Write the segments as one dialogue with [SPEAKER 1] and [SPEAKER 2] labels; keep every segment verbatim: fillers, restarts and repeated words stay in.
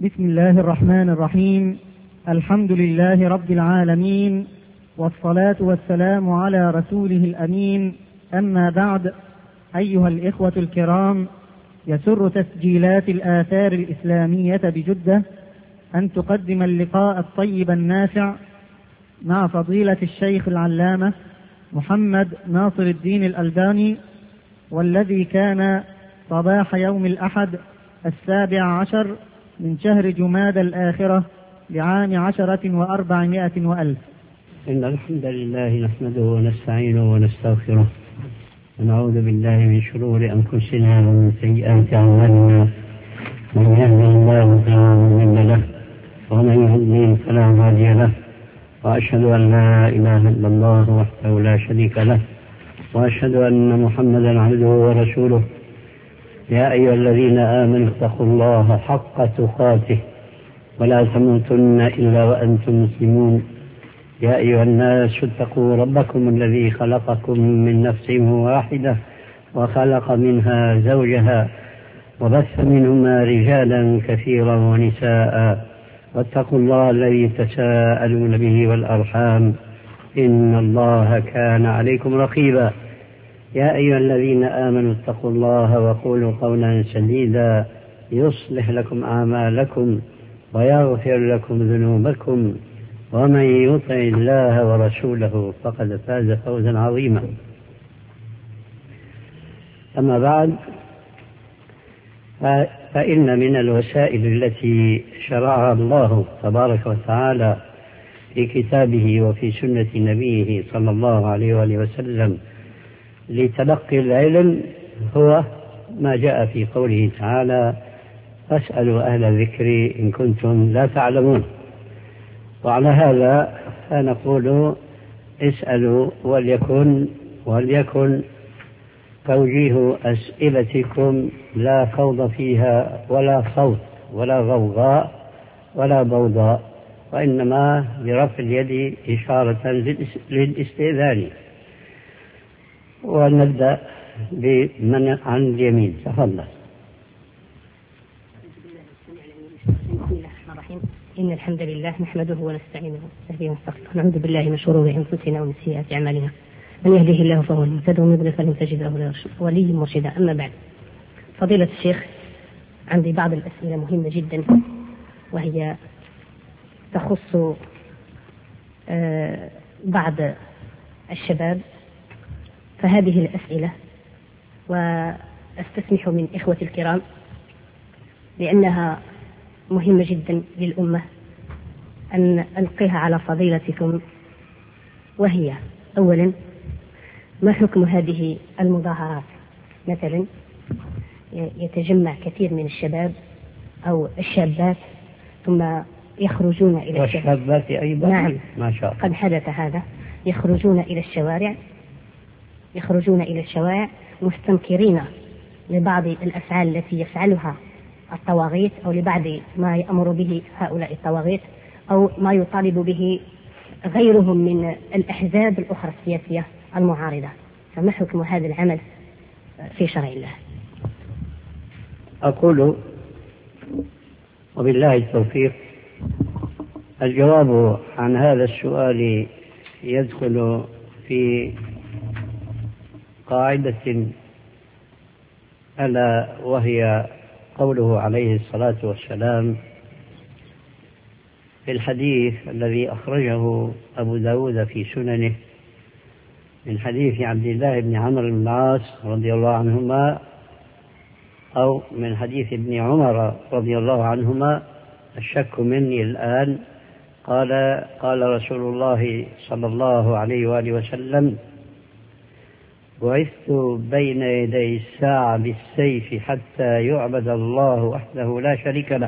[SPEAKER 1] بسم الله الرحمن الرحيم. الحمد لله رب العالمين، والصلاة والسلام على رسوله الأمين. أما بعد، أيها الإخوة الكرام، يسر تسجيلات الآثار الإسلامية بجدة أن تقدم اللقاء الطيب النافع مع فضيلة الشيخ العلامة محمد ناصر الدين الألباني، والذي كان صباح يوم الأحد السابع عشر من شهر جمادى الآخرة لعام عشرة وأربعمائة وألف.
[SPEAKER 2] إن الحمد لله نحمده ونستعينه ونستغفره ونعوذ بالله من شرور أنفسنا ومن سيئات أعمالنا. من يهده الله فلا مضل له ومن يضلل فلا هادي له، وأشهد أن لا إله إلا الله وحده لا شريك له، وأشهد أن محمدا عبده ورسوله. يا أيها الذين آمنوا اتقوا الله حق تقاته ولا تموتن إلا وأنتم مسلمون. يا أيها الناس اتقوا ربكم الذي خلقكم من نفس واحدة وخلق منها زوجها وبث منهما رجالا كثيرا ونساء، واتقوا الله الذي تساءلون به والأرحام إن الله كان عليكم رقيبا. يا أيها الذين آمنوا اتقوا الله وقولوا قولا سديدا يصلح لكم أعمالكم ويغفر لكم ذنوبكم، ومن يطع الله ورسوله فقد فاز فوزا عظيما. أما بعد، فإن من الوسائل التي شرعها الله تبارك وتعالى في كتابه وفي سنة نبيه صلى الله عليه وآله وسلم لتلقي العلم هو ما جاء في قوله تعالى: فاسألوا أهل الذكر إن كنتم لا تعلمون. وعلى هذا فنقول: اسألوا وليكن وليكن توجيه أسئلتكم لا خوض فيها ولا صوت ولا غوغاء ولا ضوضاء، وإنما برفع اليد إشارة للاستئذان. ونبدأ بمن عن اليمين. تفضل.
[SPEAKER 3] بسم الله الرحمن الرحيم. إن الحمد لله نحمده ونستعينه ونستهديه ونستغفره، نعوذ بالله من شرور أنفسنا ومن سيئات أعمالنا، من يهده الله فهو المهتد ومن يضلل فلن تجد له وليا مرشدا. أما بعد، فضيلة الشيخ، عندي بعض الأسئلة مهمة جدا، وهي تخص بعض الشباب، فهذه الأسئلة وأستسمح من إخوة الكرام لأنها مهمة جدا للأمة أن ألقيها على فضيلتكم. وهي: أولا، ما حكم هذه المظاهرات؟ مثلا يتجمع كثير من الشباب أو الشابات ثم يخرجون إلى
[SPEAKER 2] والشابات أيضا.
[SPEAKER 3] نعم،
[SPEAKER 2] ما شاء الله،
[SPEAKER 3] قد حدث هذا. يخرجون إلى الشوارع يخرجون إلى الشوارع مستنكرين لبعض الأفعال التي يفعلها الطواغيت، أو لبعض ما يأمر به هؤلاء الطواغيت، أو ما يطالب به غيرهم من الأحزاب الأخرى السياسية المعارضة. فما حكم هذا العمل في شرع الله؟
[SPEAKER 2] أقول وبالله التوفيق. الجواب عن هذا السؤال يدخل في قاعدة، ألا وهي قوله عليه الصلاة والسلام في الحديث الذي أخرجه أبو داود في سننه من حديث عبد الله بن عمرو بن العاص رضي الله عنهما، أو من حديث ابن عمر رضي الله عنهما، الشك مني الآن، قال قال رسول الله صلى الله عليه وآله وسلم: بعثت بين يدي الساعة بالسيف حتى يعبد الله وحده لا شريك له،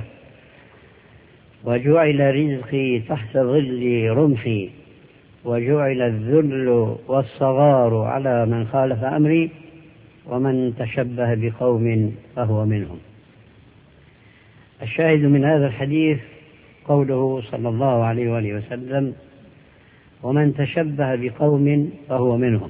[SPEAKER 2] وجعل رزقي تحت ظل رمحي، وجعل الذل والصغار على من خالف أمري، ومن تشبه بقوم فهو منهم. الشاهد من هذا الحديث قوله صلى الله عليه وآله وسلم: ومن تشبه بقوم فهو منهم.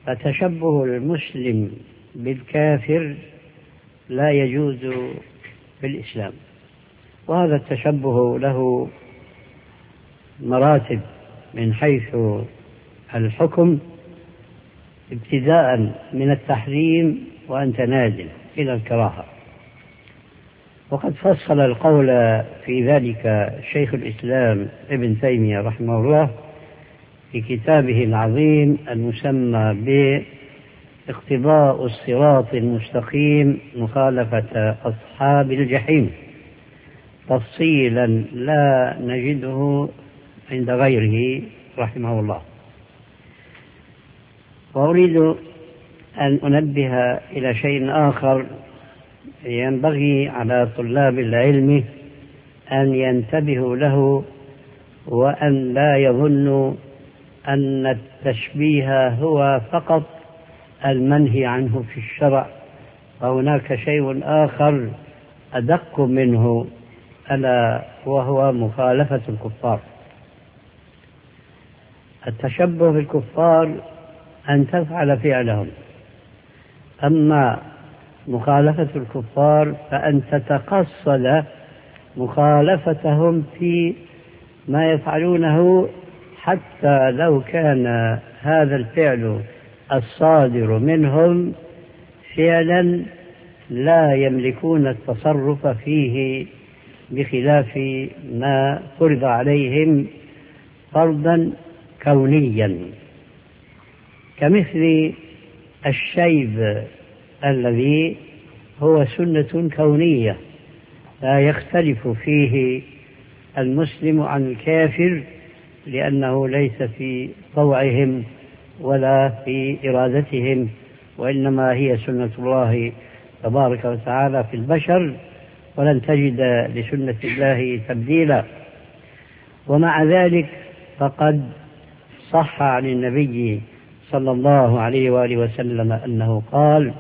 [SPEAKER 2] فتشبه المسلم بالكافر لا يجوز في الإسلام. وهذا التشبه له مراتب من حيث الحكم، ابتداء من التحريم وأنت نازل إلى الكراهة. وقد فصل القول في ذلك شيخ الإسلام ابن تيمية رحمه الله في كتابه العظيم المسمى باقتضاء الصراط المستقيم مخالفة أصحاب الجحيم، تفصيلا لا نجده عند غيره رحمه الله. وأريد أن أنبه إلى شيء آخر ينبغي على طلاب العلم أن ينتبهوا له، وأن لا يظنوا أن التشبيه هو فقط المنهي عنه في الشرع، وهناك شيء آخر أدق منه، ألا وهو مخالفة الكفار. التشبه بالكفار أن تفعل فعلهم، أما مخالفة الكفار فأن تتقصد مخالفتهم في ما يفعلونه، حتى لو كان هذا الفعل الصادر منهم فعلا لا يملكون التصرف فيه، بخلاف ما فرض عليهم فرضا كونيا، كمثل الشيب الذي هو سنة كونية لا يختلف فيه المسلم عن الكافر، لأنه ليس في طوعهم ولا في إرادتهم، وإنما هي سنة الله تبارك وتعالى في البشر، ولن تجد لسنة الله تبديلا. ومع ذلك فقد صح عن النبي صلى الله عليه وآله وسلم أنه قال: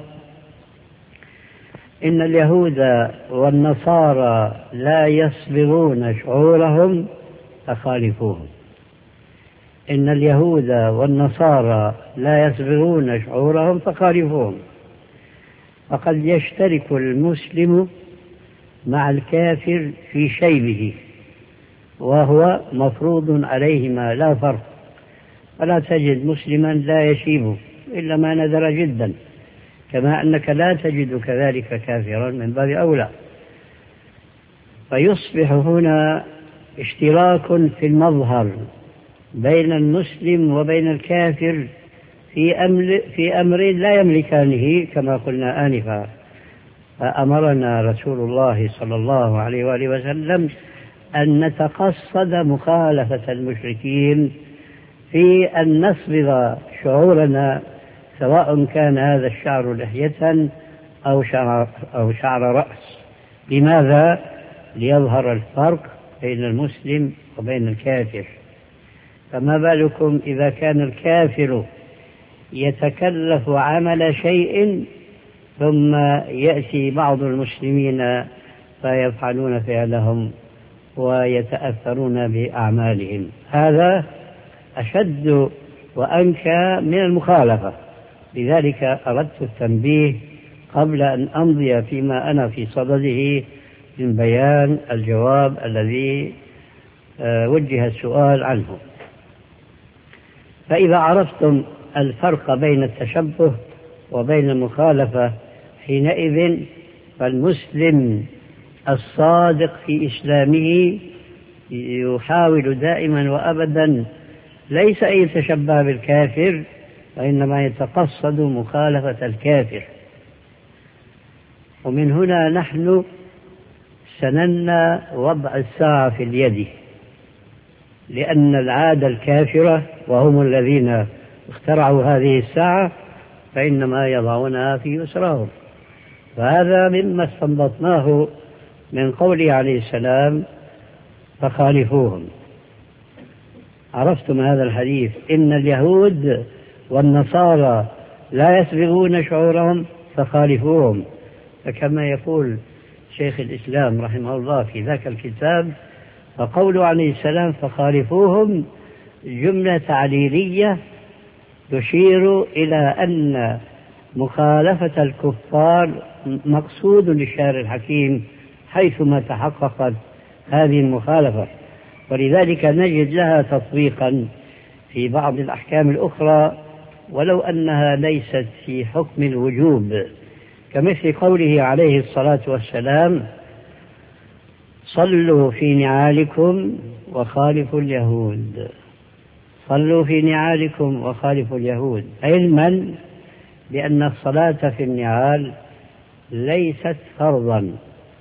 [SPEAKER 2] إن اليهود والنصارى لا يصبغون شعورهم فخالفوهم. إن اليهود والنصارى لا يصبغون شعورهم فخالفوهم. فقد يشترك المسلم مع الكافر في شيبه، وهو مفروض عليهما لا فرق، ولا تجد مسلما لا يشيب إلا ما نذر جدا، كما أنك لا تجد كذلك كافرا من باب أولى. فيصبح هنا اشتراك في المظهر بين المسلم وبين الكافر في أمر, في أمر لا يملكانه كما قلنا آنفا. فأمرنا رسول الله صلى الله عليه وآله وسلم أن نتقصد مخالفة المشركين في أن نصبغ شعورنا، سواء كان هذا الشعر لحية أو شعر, أو شعر رأس. لماذا؟ ليظهر الفرق بين المسلم وبين الكافر. فما بالكم إذا كان الكافر يتكلف عمل شيء ثم يأتي بعض المسلمين فيفعلون فعلهم ويتأثرون بأعمالهم؟ هذا أشد وأنكى من المخالفة. لذلك أردت التنبيه قبل أن أمضي فيما أنا في صدده من بيان الجواب الذي وجه السؤال عنه. فإذا عرفتم الفرق بين التشبه وبين المخالفة، حينئذ فالمسلم الصادق في إسلامه يحاول دائما وأبدا ليس أن يتشبه بالكافر، وإنما يتقصد مخالفة الكافر. ومن هنا نحن سننا وضع الساعة في اليد، لأن العادة الكافرة وهم الذين اخترعوا هذه الساعة فإنما يضعونها في يسرهم. فهذا مما استنبطناه من قوله عليه السلام: فخالفوهم. عرفتم هذا الحديث: إن اليهود والنصارى لا يصبغون شعورهم فخالفوهم. فكما يقول شيخ الإسلام رحمه الله في ذاك الكتاب: فقوله عليه السلام فخالفوهم جملة تعليلية تشير إلى أن مخالفة الكفار مقصود للشارع الحكيم حيثما تحققت هذه المخالفة، ولذلك نجد لها تطبيقا في بعض الأحكام الأخرى ولو أنها ليست في حكم الوجوب، كمثل قوله عليه الصلاة والسلام: صلوا في نعالكم وخالفوا اليهود. صلوا في نعالكم وخالفوا اليهود، علما بأن الصلاة في النعال ليست فرضا،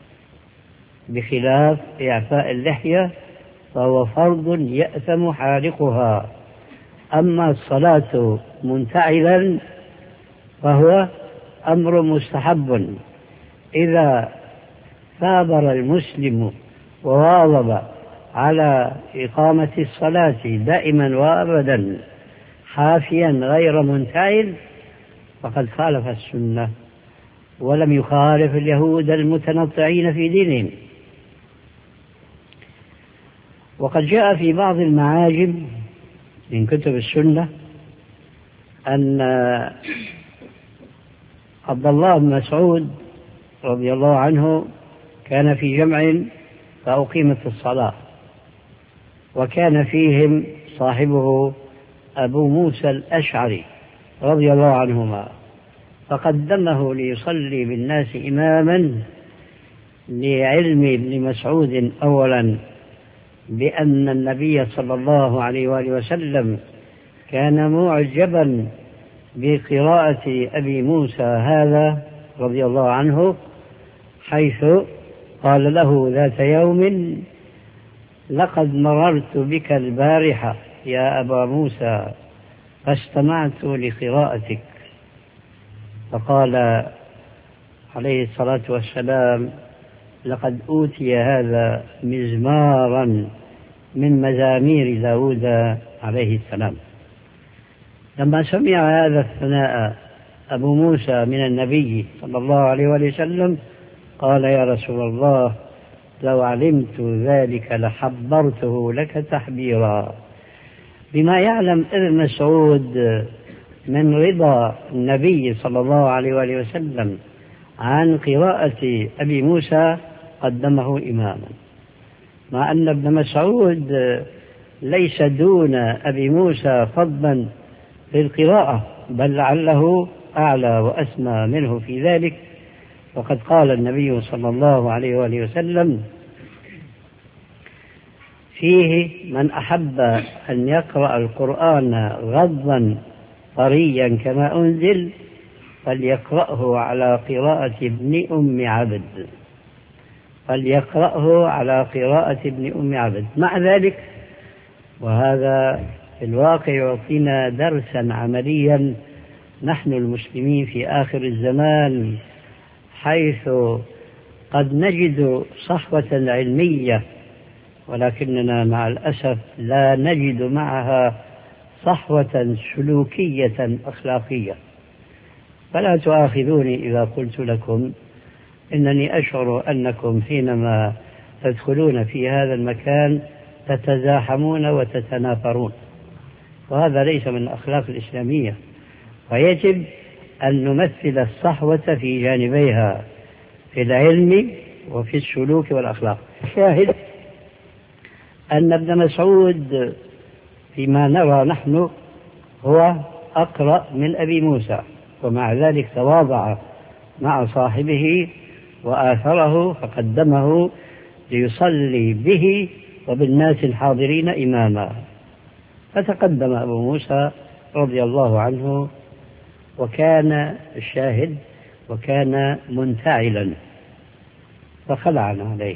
[SPEAKER 2] بخلاف إعفاء اللحية فهو فرض يأثم حالقها. أما الصلاة منتعلا فهو أمر مستحب إذا ثابر المسلم وواظب على إقامة الصلاة دائما وأبدا حافيا غير منتعل فقد خالف السنة ولم يخالف اليهود المتنطعين في دينهم. وقد جاء في بعض المعاجم من كتب السنة أن عبد الله بن مسعود رضي الله عنه كان في جمع فأقيمت الصلاة، وكان فيهم صاحبه أبو موسى الأشعري رضي الله عنهما، فقدمه ليصلي بالناس إماما لعلم ابن مسعود أولا بأن النبي صلى الله عليه وآله وسلم كان معجبا بقراءة أبي موسى هذا رضي الله عنه، حيث قال له ذات يوم: لقد مررت بك البارحة يا أبا موسى فاستمعت لقراءتك. فقال عليه الصلاة والسلام: لقد أوتي هذا مزمارا من مزامير داود عليه السلام. لما سمع هذا الثناء أبو موسى من النبي صلى الله عليه وسلم قال: يا رسول الله، لو علمت ذلك لحبرته لك تحبيرا. بما يعلم ابن مسعود من رضا النبي صلى الله عليه وسلم عن قراءة أبي موسى قدمه إماما، مع أن ابن مسعود ليس دون أبي موسى فضلا في القراءة، بل لعله أعلى وأسمى منه في ذلك. وقد قال النبي صلى الله عليه وآله وسلم: فيه من أحب أن يقرأ القرآن غضا طريا كما أنزل فليقرأه على قراءة ابن أم عبد فليقرأه على قراءة ابن أم عبد. مع ذلك، وهذا في الواقع يعطينا درسا عمليا نحن المسلمين في آخر الزمان، حيث قد نجد صحوة علمية ولكننا مع الأسف لا نجد معها صحوة سلوكية أخلاقية. فلا تؤاخذوني إذا قلت لكم إنني أشعر أنكم حينما تدخلون في هذا المكان تتزاحمون وتتنافرون، وهذا ليس من الأخلاق الإسلامية، ويجب أن نمثل الصحوة في جانبيها في العلم وفي السلوك والأخلاق. شاهد أن ابن مسعود فيما نرى نحن هو أقرأ من أبي موسى، ومع ذلك تواضع مع صاحبه وآثره فقدمه ليصلي به وبالناس الحاضرين إماما. فتقدم أبو موسى رضي الله عنه، وكان الشاهد وكان منتعلا، فخلعنا عليه،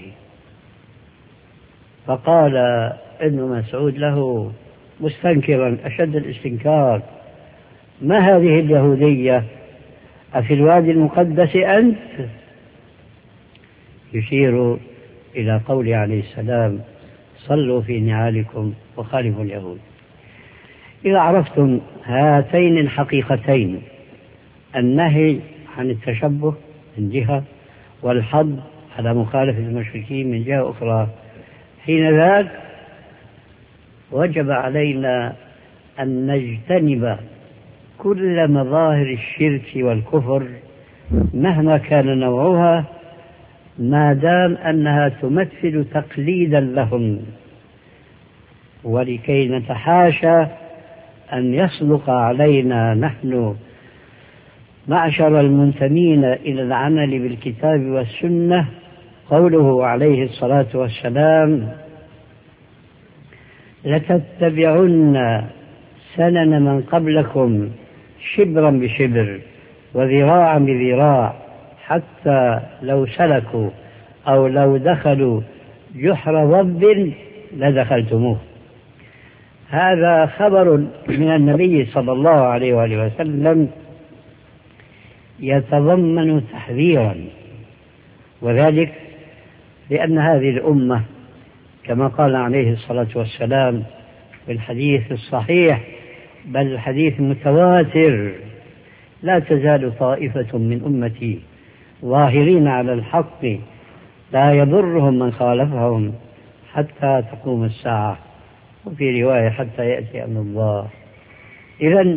[SPEAKER 2] فقال ابن مسعود له مستنكرا أشد الاستنكار: ما هذه اليهودية؟ أفي الوادي المقدس أنت؟ يشير إلى قول عليه السلام: صلوا في نعالكم وخالفوا اليهود. إذا عرفتم هاتين الحقيقتين، النهي عن التشبه من جهة والحض على مخالفة المشركين من جهة أخرى، حين ذاك وجب علينا أن نجتنب كل مظاهر الشرك والكفر مهما كان نوعها، ما دام أنها تمثل تقليدا لهم، ولكي نتحاشى أن يصدق علينا نحن معشر المنتمين إلى العمل بالكتاب والسنة قوله عليه الصلاة والسلام: لتتبعن سنن من قبلكم شبرا بشبر وذراعا بذراع حتى لو سلكوا أو لو دخلوا جحر ضب لدخلتموه. هذا خبر من النبي صلى الله عليه وآله وسلم يتضمن تحذيرا، وذلك لأن هذه الأمة كما قال عليه الصلاة والسلام في الحديث الصحيح بل الحديث المتواتر: لا تزال طائفة من أمتي ظاهرين على الحق لا يضرهم من خالفهم حتى تقوم الساعة، وفي رواية حتى يأتي أمر الله. إذن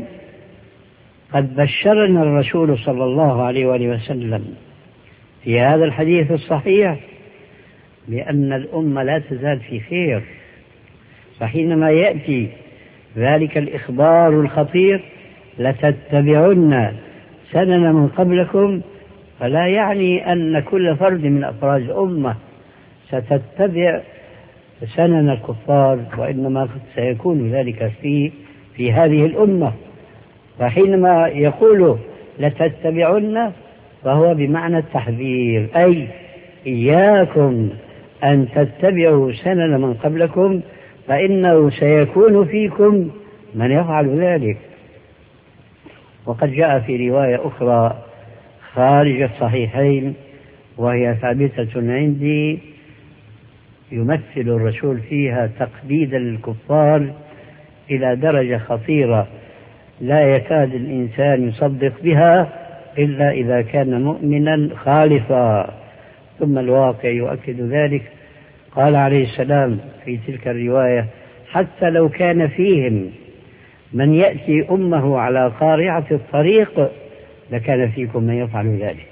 [SPEAKER 2] قد بشرنا الرسول صلى الله عليه وآله وسلم في هذا الحديث الصحيح بأن الأمة لا تزال في خير، فحينما يأتي ذلك الإخبار الخطير: لتتبعن سنن من قبلكم، فلا يعني أن كل فرد من أفراد الأمة ستتبع سنن الكفار، وإنما سيكون ذلك في في هذه الأمة. فحينما يقول لتتبعن فهو بمعنى التحذير، أي إياكم أن تتبعوا سنن من قبلكم فإنه سيكون فيكم من يفعل ذلك. وقد جاء في رواية أخرى خارج الصحيحين وهي ثابتة عندي يمثل الرسول فيها تقليدا للكفار إلى درجة خطيرة لا يكاد الإنسان يصدق بها إلا إذا كان مؤمنا خالصا، ثم الواقع يؤكد ذلك. قال عليه السلام في تلك الرواية: حتى لو كان فيهم من يأتي أمه على قارعة الطريق لكان فيكم من يفعل ذلك.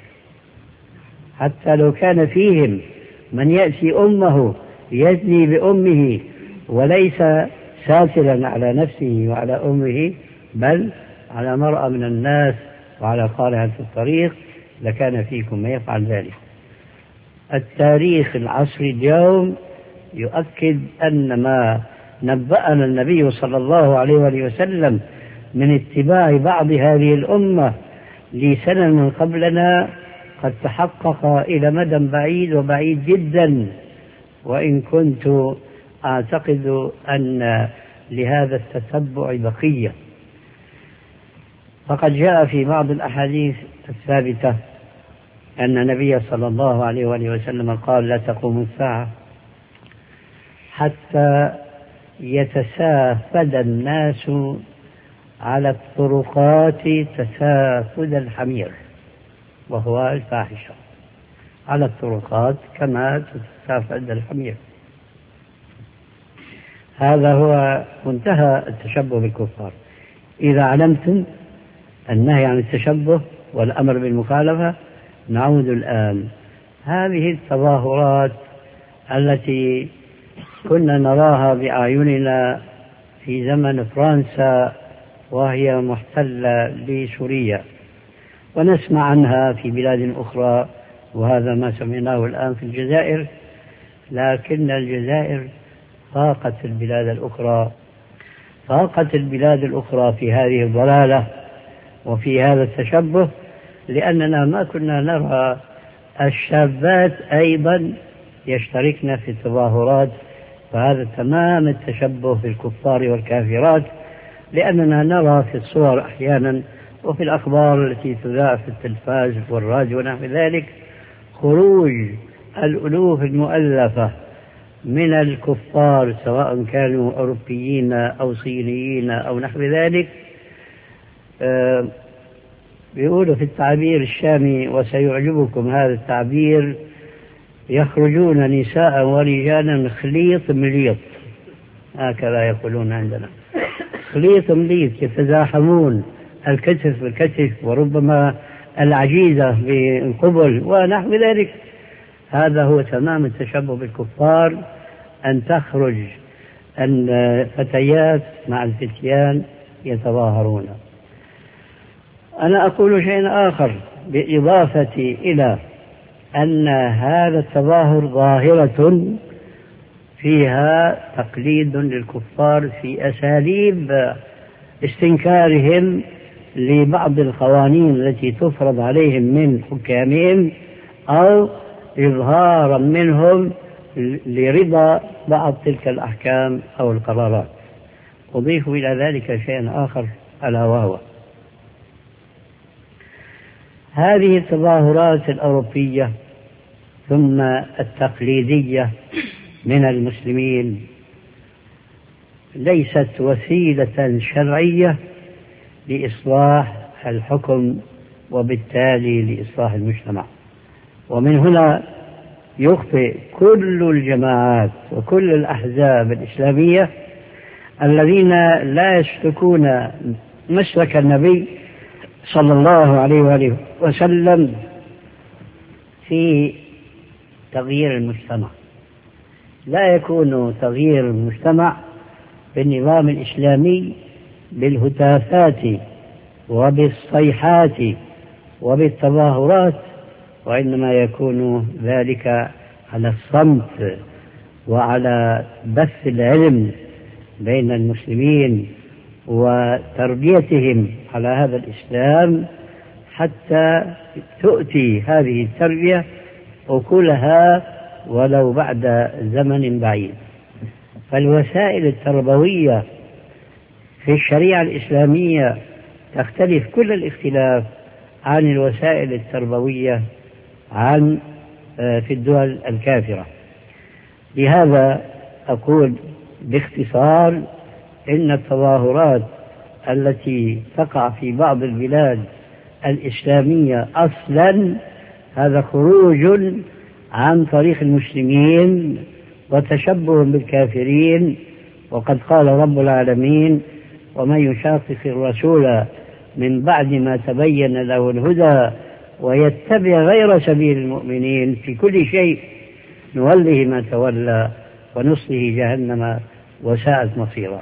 [SPEAKER 2] حتى لو كان فيهم من يأتي أمه يزني بأمه وليس ساترا على نفسه وعلى أمه بل على مرأى من الناس وعلى قارعة الطريق لكان فيكم من يفعل ذلك. التاريخ العصري اليوم يؤكد أن ما نبأنا النبي صلى الله عليه وسلم من اتباع بعض هذه الأمة لسنن من قبلنا قد تحقق إلى مدى بعيد وبعيد جدا، وإن كنت أعتقد أن لهذا التتبع بقية. فقد جاء في بعض الأحاديث الثابتة أن النبي صلى الله عليه وسلم قال: لا تقوم الساعة حتى يتسافد الناس على الطرقات تسافد الحمير، وهو الفاحشة، على الطرقات كما تتسافد الحمير. هذا هو منتهى التشبه بالكفار. إذا علمتم النهي عن التشبه والأمر بالمخالفة، نعود الآن هذه التظاهرات التي كنا نراها بأعيننا في زمن فرنسا وهي محتلة لسوريا، ونسمع عنها في بلاد أخرى، وهذا ما سمعناه الآن في الجزائر، لكن الجزائر فاقت البلاد الأخرى فاقت البلاد الأخرى في هذه الضلالة وفي هذا التشبه، لأننا ما كنا نرى الشابات أيضا يشتركن في التظاهرات، فهذا تمام التشبه بالكفار والكافرات، لأننا نرى في الصور أحيانا وفي الأخبار التي تذاع في التلفاز والراديو ونحو ذلك خروج الألوف المؤلفة من الكفار سواء كانوا أوروبيين أو صينيين أو نحو ذلك. آه بيقولوا في التعبير الشامي وسيعجبكم هذا التعبير: يخرجون نساء ورجالا خليط مليط، هكذا يقولون عندنا، خليط مليط، يتزاحمون الكتف بالكتف وربما العجيزة بالقبل ونحو ذلك. هذا هو تمام التشبه بالكفار، أن تخرج الفتيات مع الفتيان يتظاهرون. أنا أقول شيء آخر بالإضافة إلى أن هذا التظاهر ظاهرة فيها تقليد للكفار في أساليب استنكارهم لبعض القوانين التي تفرض عليهم من حكامهم، أو إظهارا منهم لرضا بعض تلك الأحكام أو القرارات. أضيف إلى ذلك شيئا آخر، ألا وهو هذه التظاهرات الأوروبية ثم التقليدية من المسلمين ليست وسيلة شرعية لإصلاح الحكم وبالتالي لإصلاح المجتمع. ومن هنا يخطئ كل الجماعات وكل الأحزاب الإسلامية الذين لا يسلكون مسلك النبي صلى الله عليه وآله وسلم في تغيير المجتمع. لا يكون تغيير المجتمع بالنظام الإسلامي بالهتافات وبالصيحات وبالتظاهرات، وإنما يكون ذلك على الصمت وعلى بث العلم بين المسلمين وتربيتهم على هذا الإسلام حتى تؤتي هذه التربية أكلها ولو بعد زمن بعيد. فالوسائل التربوية في الشريعة الإسلامية تختلف كل الاختلاف عن الوسائل التربوية عن في الدول الكافرة. لهذا أقول باختصار إن التظاهرات التي تقع في بعض البلاد الإسلامية أصلا هذا خروج عن طريق المسلمين وتشبه بالكافرين. وقد قال رب العالمين: ومن يشاقق الرسول من بعد ما تبين له الهدى ويتبع غير سبيل المؤمنين في كل شيء نوله ما تولى ونصله جهنم وساءت مصيرا.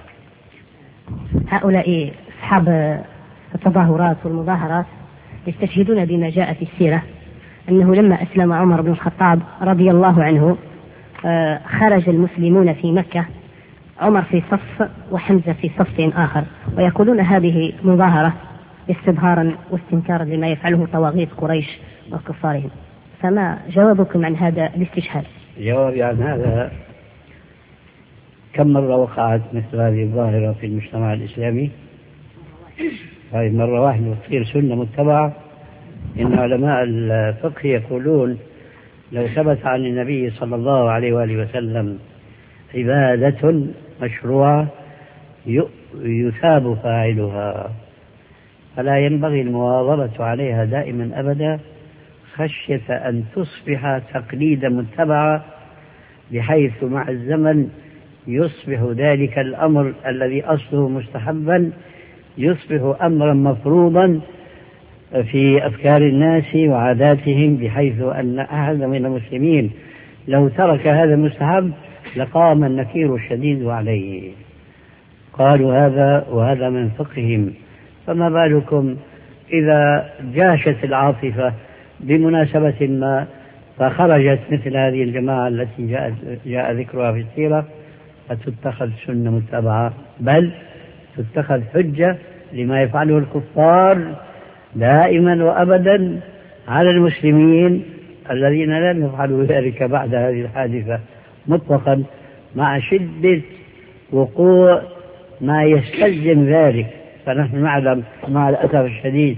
[SPEAKER 3] هؤلاء أصحاب التظاهرات والمظاهرات يستشهدون بما جاء في السيرة أنه لما أسلم عمر بن الخطاب رضي الله عنه خرج المسلمون في مكة، عمر في صف وحمزة في صف آخر، ويقولون هذه مظاهرة استظهارا واستنكارا لما يفعله طواغيت قريش وكفارهم. فما جوابكم عن هذا الاستشهاد؟
[SPEAKER 2] جوابي عن هذا: كم مرة وقعت مثل هذه الظاهرة في المجتمع الإسلامي؟ هذه مرة واحدة وتصير سنة متبعة. إن علماء الفقه يقولون لو ثبت عن النبي صلى الله عليه وآله وسلم عبادة مشروعة يثاب فاعلها، فلا ينبغي المواظبة عليها دائما أبدا خشية أن تصبح تقليدا متبعة، بحيث مع الزمن يصبح ذلك الأمر الذي أصله مستحبا يصبح أمرا مفروضا في أفكار الناس وعاداتهم، بحيث أن أحد من المسلمين لو ترك هذا المستحب لقام النكير الشديد عليه. قالوا هذا وهذا من فقههم، فما بالكم إذا جاشت العاطفة بمناسبة ما فخرجت مثل هذه الجماعة التي جاء, جاء ذكرها في السيرة، فتتخذ سنة متبعة، بل تتخذ حجة لما يفعله الكفار دائما وأبدا على المسلمين الذين لم يفعلوا ذلك بعد هذه الحادثة مطلقا، مع شدة وقوع ما يستلزم ذلك. فنحن نعلم مع الأسف الشديد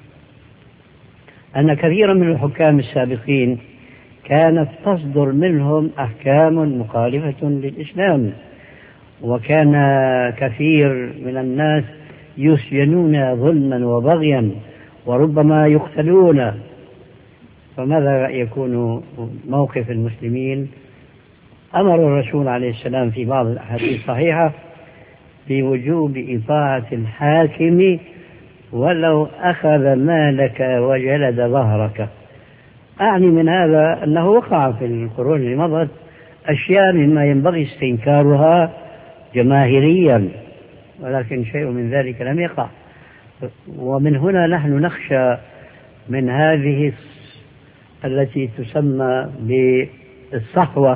[SPEAKER 2] أن كثيرا من الحكام السابقين كانت تصدر منهم أحكام مخالفة للإسلام، وكان كثير من الناس يسجنون ظلما وبغيا وربما يقتلون. فماذا يكون موقف المسلمين؟ أمر الرسول عليه السلام في بعض الأحاديث الصحيحة بوجوب إطاعة الحاكم ولو أخذ مالك وجلد ظهرك. أعني من هذا أنه وقع في القرون اللي مضت أشياء مما ينبغي استنكارها جماهيريا، ولكن شيء من ذلك لم يقع. ومن هنا نحن نخشى من هذه التي تسمى بالصحوة،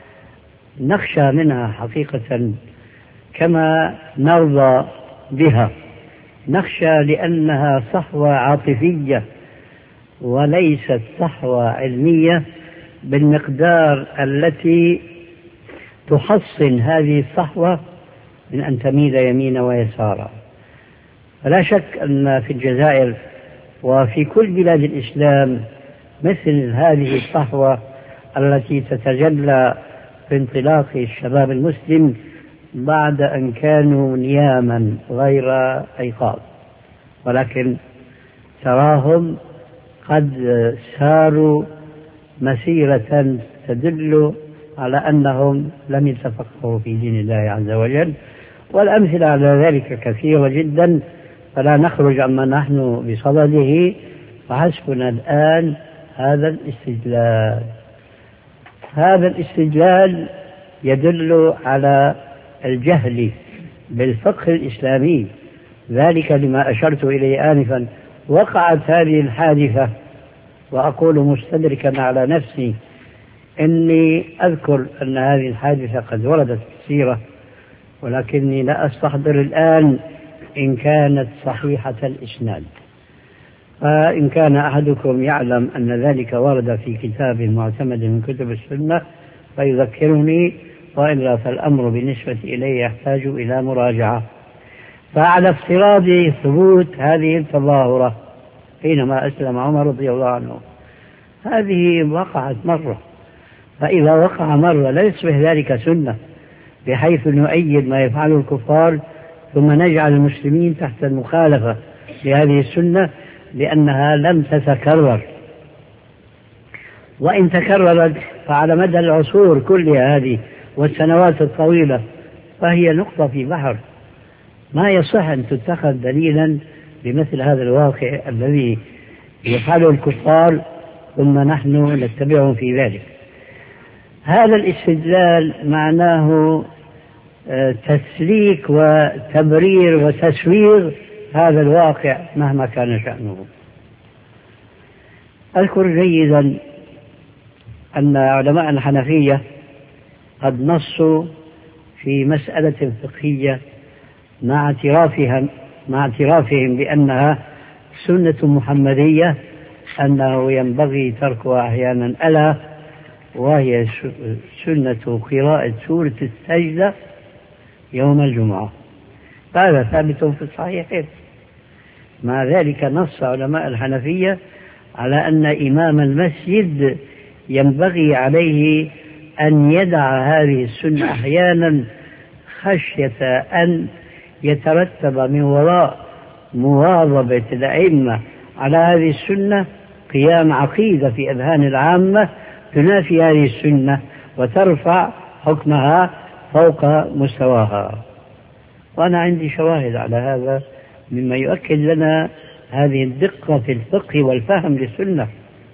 [SPEAKER 2] نخشى منها حقيقة كما نرضى بها، نخشى لأنها صحوة عاطفية وليست صحوة علمية بالمقدار التي تحصن هذه الصحوة من أن تميل يمينا ويسارا. فلا شك أن في الجزائر وفي كل بلاد الإسلام مثل هذه الصحوة التي تتجلى في انطلاق الشباب المسلم بعد أن كانوا نياما غير أيقاظ، ولكن تراهم قد ساروا مسيرة تدل على أنهم لم يتفقهوا في دين الله عز وجل، والأمثلة على ذلك كثيرة جدا، فلا نخرج عما نحن بصدده، فحسبنا الآن هذا الاستدلال. هذا الاستدلال يدل على الجهل بالفقه الإسلامي، ذلك لما أشرت إليه آنفا. وقعت هذه الحادثة، وأقول مستدركا على نفسي إني أذكر أن هذه الحادثة قد وردت في السيرة، ولكني لا أستحضر الآن إن كانت صحيحة الإسناد. فإن كان أحدكم يعلم أن ذلك ورد في كتاب معتمد من كتب السنة فيذكرني، وإلا فالأمر بالنسبة إليه يحتاج إلى مراجعة. فعلى افتراض ثبوت هذه التظاهرة حينما أسلم عمر رضي الله عنه، هذه وقعت مرة، فإذا وقع مرة لا يصبح ذلك سنة بحيث نؤيد ما يفعله الكفار ثم نجعل المسلمين تحت المخالفة لهذه السنة لأنها لم تتكرر. وإن تكررت فعلى مدى العصور كلها هذه والسنوات الطويلة فهي نقطة في بحر، ما يصح أن تتخذ دليلا بمثل هذا الواقع الذي يفعله الكفار ثم نحن نتبعهم في ذلك. هذا الاستدلال معناه تسليك وتبرير وتسوير هذا الواقع مهما كان شأنه. أذكر جيدا أن علماء الحنفية قد نصوا في مسألة فقهية مع اعترافهم مع اعترافهم بأنها سنة محمدية أنه ينبغي تركها أحيانا، ألا وهي سنة قراءة سورة السجدة يوم الجمعة. هذا ثابت في الصحيحين. مع ذلك نص علماء الحنفية على أن إمام المسجد ينبغي عليه أن يدع هذه السنة أحيانا خشية أن يترتب من وراء مواظبة الأئمة على هذه السنة قيام عقيدة في أذهان العامة تنافي هذه السنة وترفع حكمها فوق مستواها. وأنا عندي شواهد على هذا مما يؤكد لنا هذه الدقة في الفقه والفهم للسنة.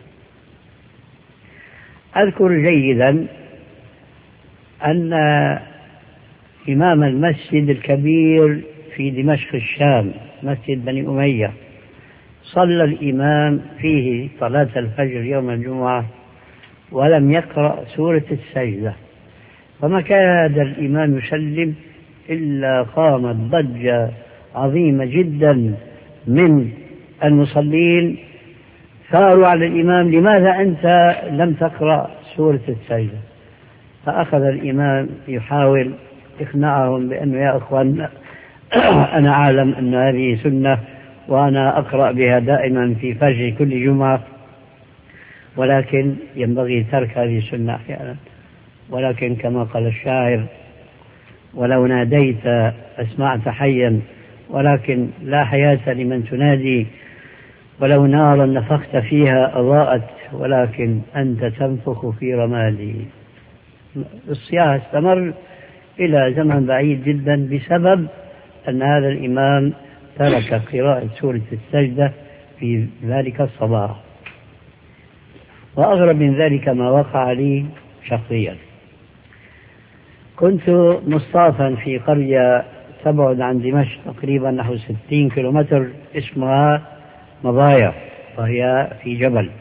[SPEAKER 2] أذكر جيدا أن إمام المسجد الكبير في دمشق الشام مسجد بني أمية صلى الإمام فيه صلاة الفجر يوم الجمعة ولم يقرأ سورة السجدة، فما كاد الإمام يسلم إلا قامت ضجة عظيمة جدا من المصلين، ثاروا على الإمام: لماذا أنت لم تقرأ سورة السجدة؟ فأخذ الإمام يحاول إقناعهم بأنه يا أخوان أنا أعلم أن هذه سنة وأنا أقرأ بها دائما في فجر كل جمعة، ولكن ينبغي ترك هذه السنة أحيانا، ولكن كما قال الشاعر: ولو ناديت أسمعت حيا ولكن لا حياة لمن تنادي، ولو نارا نفخت فيها أضاءت ولكن أنت تنفخ في رمادي. الصياح استمر إلى زمن بعيد جدا بسبب أن هذا الإمام ترك قراءة سورة السجدة في ذلك الصباح. وأغرب من ذلك ما وقع لي شخصيا. كنت مصطافا في قرية تبعد عن دمشق تقريبا نحو ستين كيلومتر اسمها مضايا، وهي في جبل.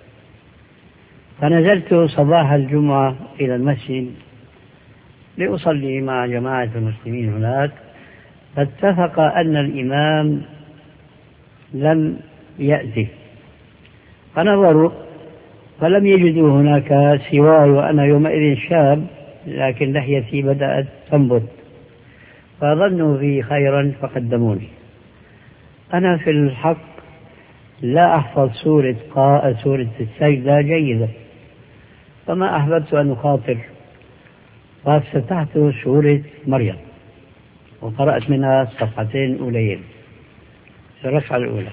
[SPEAKER 2] فنزلت صباح الجمعة إلى المسجد لأصلي مع جماعة المسلمين هناك، فاتفق أن الإمام لم يأتي، فنظروا فلم يجدوا هناك سواي، وأنا يومئذ شاب لكن لحيتي بدأت تنبت، فظنوا بي خيرا فقدموني. أنا في الحق لا أحفظ سورة قاء سورة السجدة جيدة، فما أحببت أن أخاطر، فافتتحت سورة مريم وقرأت منها صفحتين أوليين في الركعة الأولى.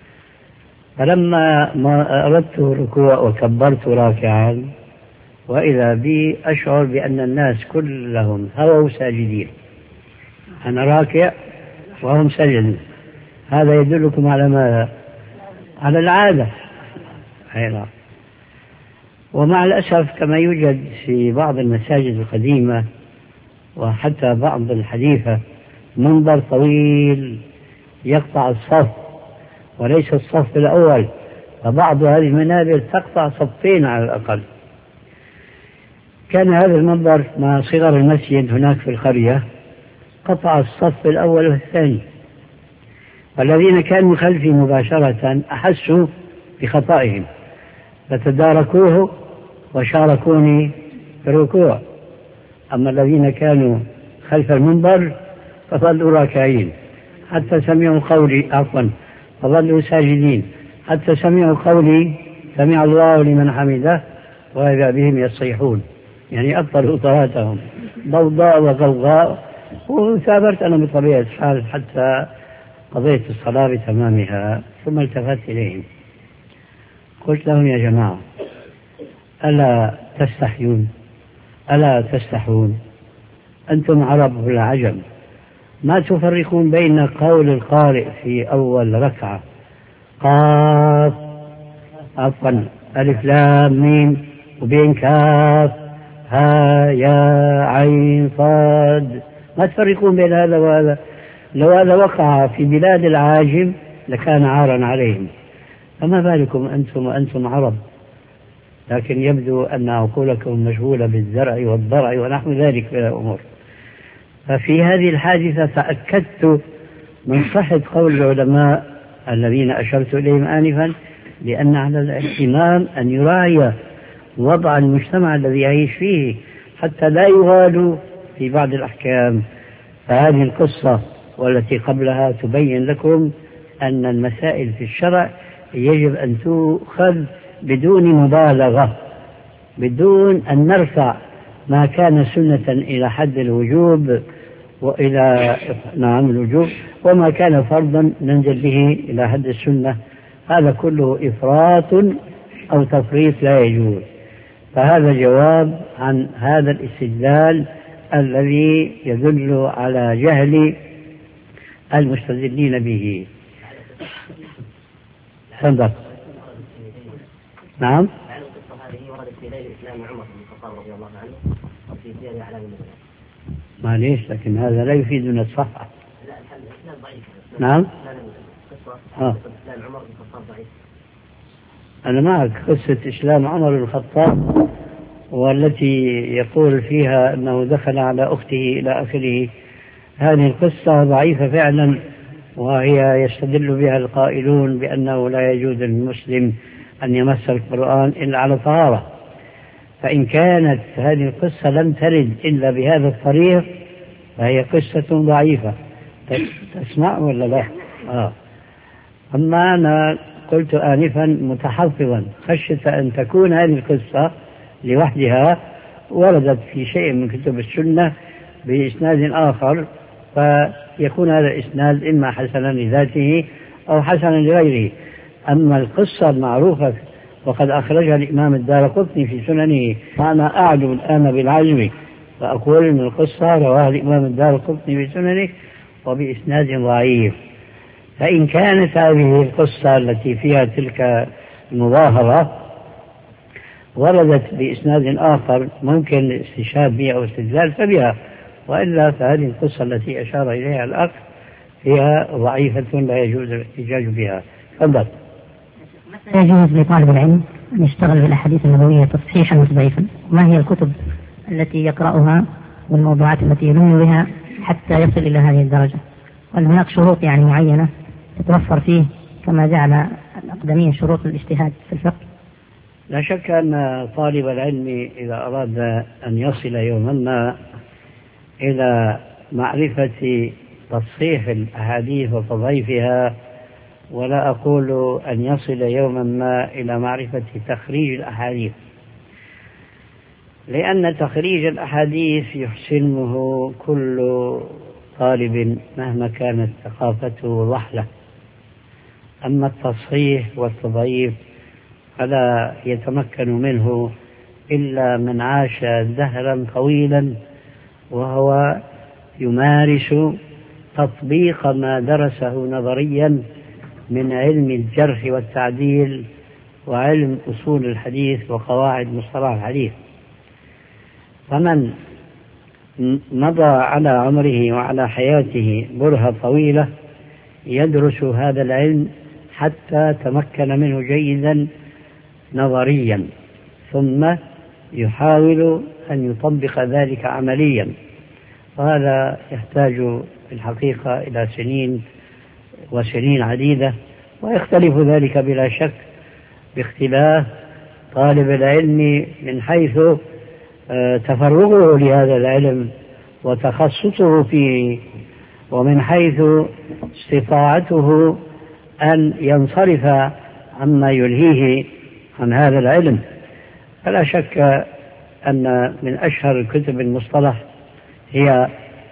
[SPEAKER 2] فلما ما أردت الركوع وكبرت راكعا، وإذا بي أشعر بأن الناس كلهم هووا ساجدين، أنا راكع وهم سجدوا. هذا يدلكم على ماذا؟ على العادة. حيرا. ومع الأسف كما يوجد في بعض المساجد القديمة وحتى بعض الحديثة منبر طويل يقطع الصف وليس الصف الأول، فبعض هذه المنابر تقطع صفين على الأقل. كان هذا المنبر مع صغر المسجد هناك في القرية قطع الصف الأول والثاني، والذين كانوا خلفي مباشرة أحسوا بخطئهم فتداركوه وشاركوني في الركوع، أما الذين كانوا خلف المنبر فظلوا راكعين حتى سمعوا قولي، عفوا فظلوا ساجدين حتى سمعوا قولي سمع الله لمن حمده، وإذا بهم يصيحون، يعني أبطلوا صلاتهم ضوضاء وغوغاء. وثابرت أنا بطبيعة الحال حتى قضيت الصلاة بتمامها، ثم التفت إليهم قلت لهم يا جماعة ألا تستحيون ألا تستحون؟ أنتم عرب ولا عجم؟ ما تفرقون بين قول القارئ في أول ركعة قاف عفوا ألف لام ميم وبين كاف ها يا عين صاد، ما تفرقون بين هذا وهذا؟ لو هذا وقع في بلاد العاجم لكان عارا عليهم، فما بالكم أنتم وأنتم عرب؟ لكن يبدو أن عقولكم مشغولة بالزرع والضرع ونحو ذلك من الأمور. ففي هذه الحادثة تأكدت من صحة قول العلماء الذين أشرت إليهم آنفا، لأن على الإمام أن يراعي وضع المجتمع الذي يعيش فيه حتى لا يغالوا في بعض الأحكام. فهذه القصة والتي قبلها تبين لكم أن المسائل في الشرع يجب أن تؤخذ بدون مبالغة، بدون أن نرفع ما كان سنة إلى حد الوجوب وإلى نعم الوجوب، وما كان فرضا ننزل به إلى حد السنة. هذا كله إفراط أو تفريط لا يجوز. فهذا جواب عن هذا الاستدلال الذي يدل على جهل المستدلين به. صدق. نعم. معليش لكن هذا لا يفيدنا الصحة. نعم. آه. أنا معك قصة إسلام عمر بن الخطاب والتي يقول فيها أنه دخل على أخته إلى آخره. هذه القصة ضعيفة فعلا، وهي يستدل بها القائلون بأنه لا يجوز للمسلم أن يمس القرآن إلا على طهارة. فإن كانت هذه القصة لم ترد إلا بهذا الطريق فهي قصة ضعيفة. تسمع ولا لا؟ آه. أما أنا قلت آنفا متحفظا خشية أن تكون هذه القصة لوحدها وردت في شيء من كتب السنة بإسناد آخر، فيكون هذا الإسناد إما حسنا لذاته أو حسنا لغيره. أما القصة المعروفة وقد أخرجها الإمام الدارقطني في سننه، فأنا أعلم الآن بالعجم فأقول أن القصة رواها الإمام الدارقطني في سننه وبإسناد ضعيف. فإن كانت هذه القصة التي فيها تلك المظاهرة وردت بإسناد آخر ممكن الاستشهاد بها أو استدلال فبها، وإلا فهذه القصة التي أشار إليها الأخ هي ضعيفة لا يجوز الاحتجاج بها. تفضل.
[SPEAKER 3] متى يجوز لطالب العلم أن يشتغل بالأحاديث النبوية تصحيحا وتضعيفا؟ وما هي الكتب التي يقرأها والموضوعات التي يلم بها حتى يصل إلى هذه الدرجة؟ وهل هناك شروط يعني معينة تتوفر فيه كما جعل الأقدمين شروط الاجتهاد في الفقه؟
[SPEAKER 2] لا شك أن طالب العلم إذا أراد أن يصل يوما ما إلى معرفة تصحيح الأحاديث وتضعيفها، ولا أقول أن يصل يوما ما إلى معرفة تخريج الأحاديث، لأن تخريج الأحاديث يحسنه كل طالب مهما كانت ثقافته ضحلة. أما التصحيح والتضعيف فلا يتمكن منه إلا من عاش دهرا طويلا وهو يمارس تطبيق ما درسه نظريا من علم الجرح والتعديل وعلم أصول الحديث وقواعد مصطلح الحديث. فمن مضى على عمره وعلى حياته برهة طويلة يدرس هذا العلم حتى تمكن منه جيدا نظريا، ثم يحاول أن يطبق ذلك عمليا، وهذا يحتاج في الحقيقة إلى سنين وسنين عديدة، ويختلف ذلك بلا شك باختلاف طالب العلم من حيث تفرغه لهذا العلم وتخصصه فيه، ومن حيث استطاعته أن ينصرف عما يلهيه عن هذا العلم. فلا شك أن من أشهر الكتب المصطلح هي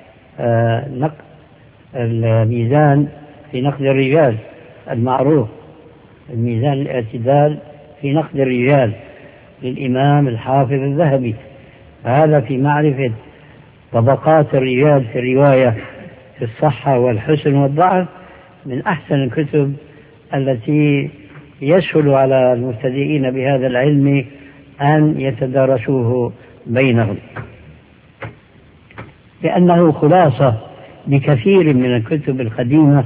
[SPEAKER 2] الميزان في نقد الرجال المعروف، الميزان الاعتدال في نقد الرجال للإمام الحافظ الذهبي. هذا في معرفة طبقات الرجال في الرواية في الصحة والحسن والضعف من أحسن الكتب التي يسهل على المبتدئين بهذا العلم أن يتدارسوه بينهم، لأنه خلاصة لكثير من الكتب القديمة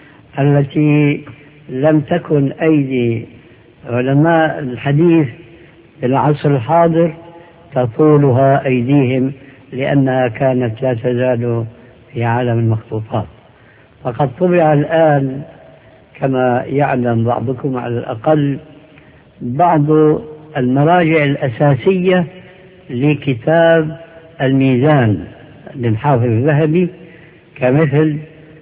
[SPEAKER 2] التي لم تكن أيدي علماء الحديث في العصر الحاضر تطولها أيديهم، لأنها كانت لا تزال في عالم المخطوطات. فقد طبع الآن كما يعلم بعضكم على الأقل بعض المراجع الأساسية لكتاب الميزان للحافظ الذهبي، كمثل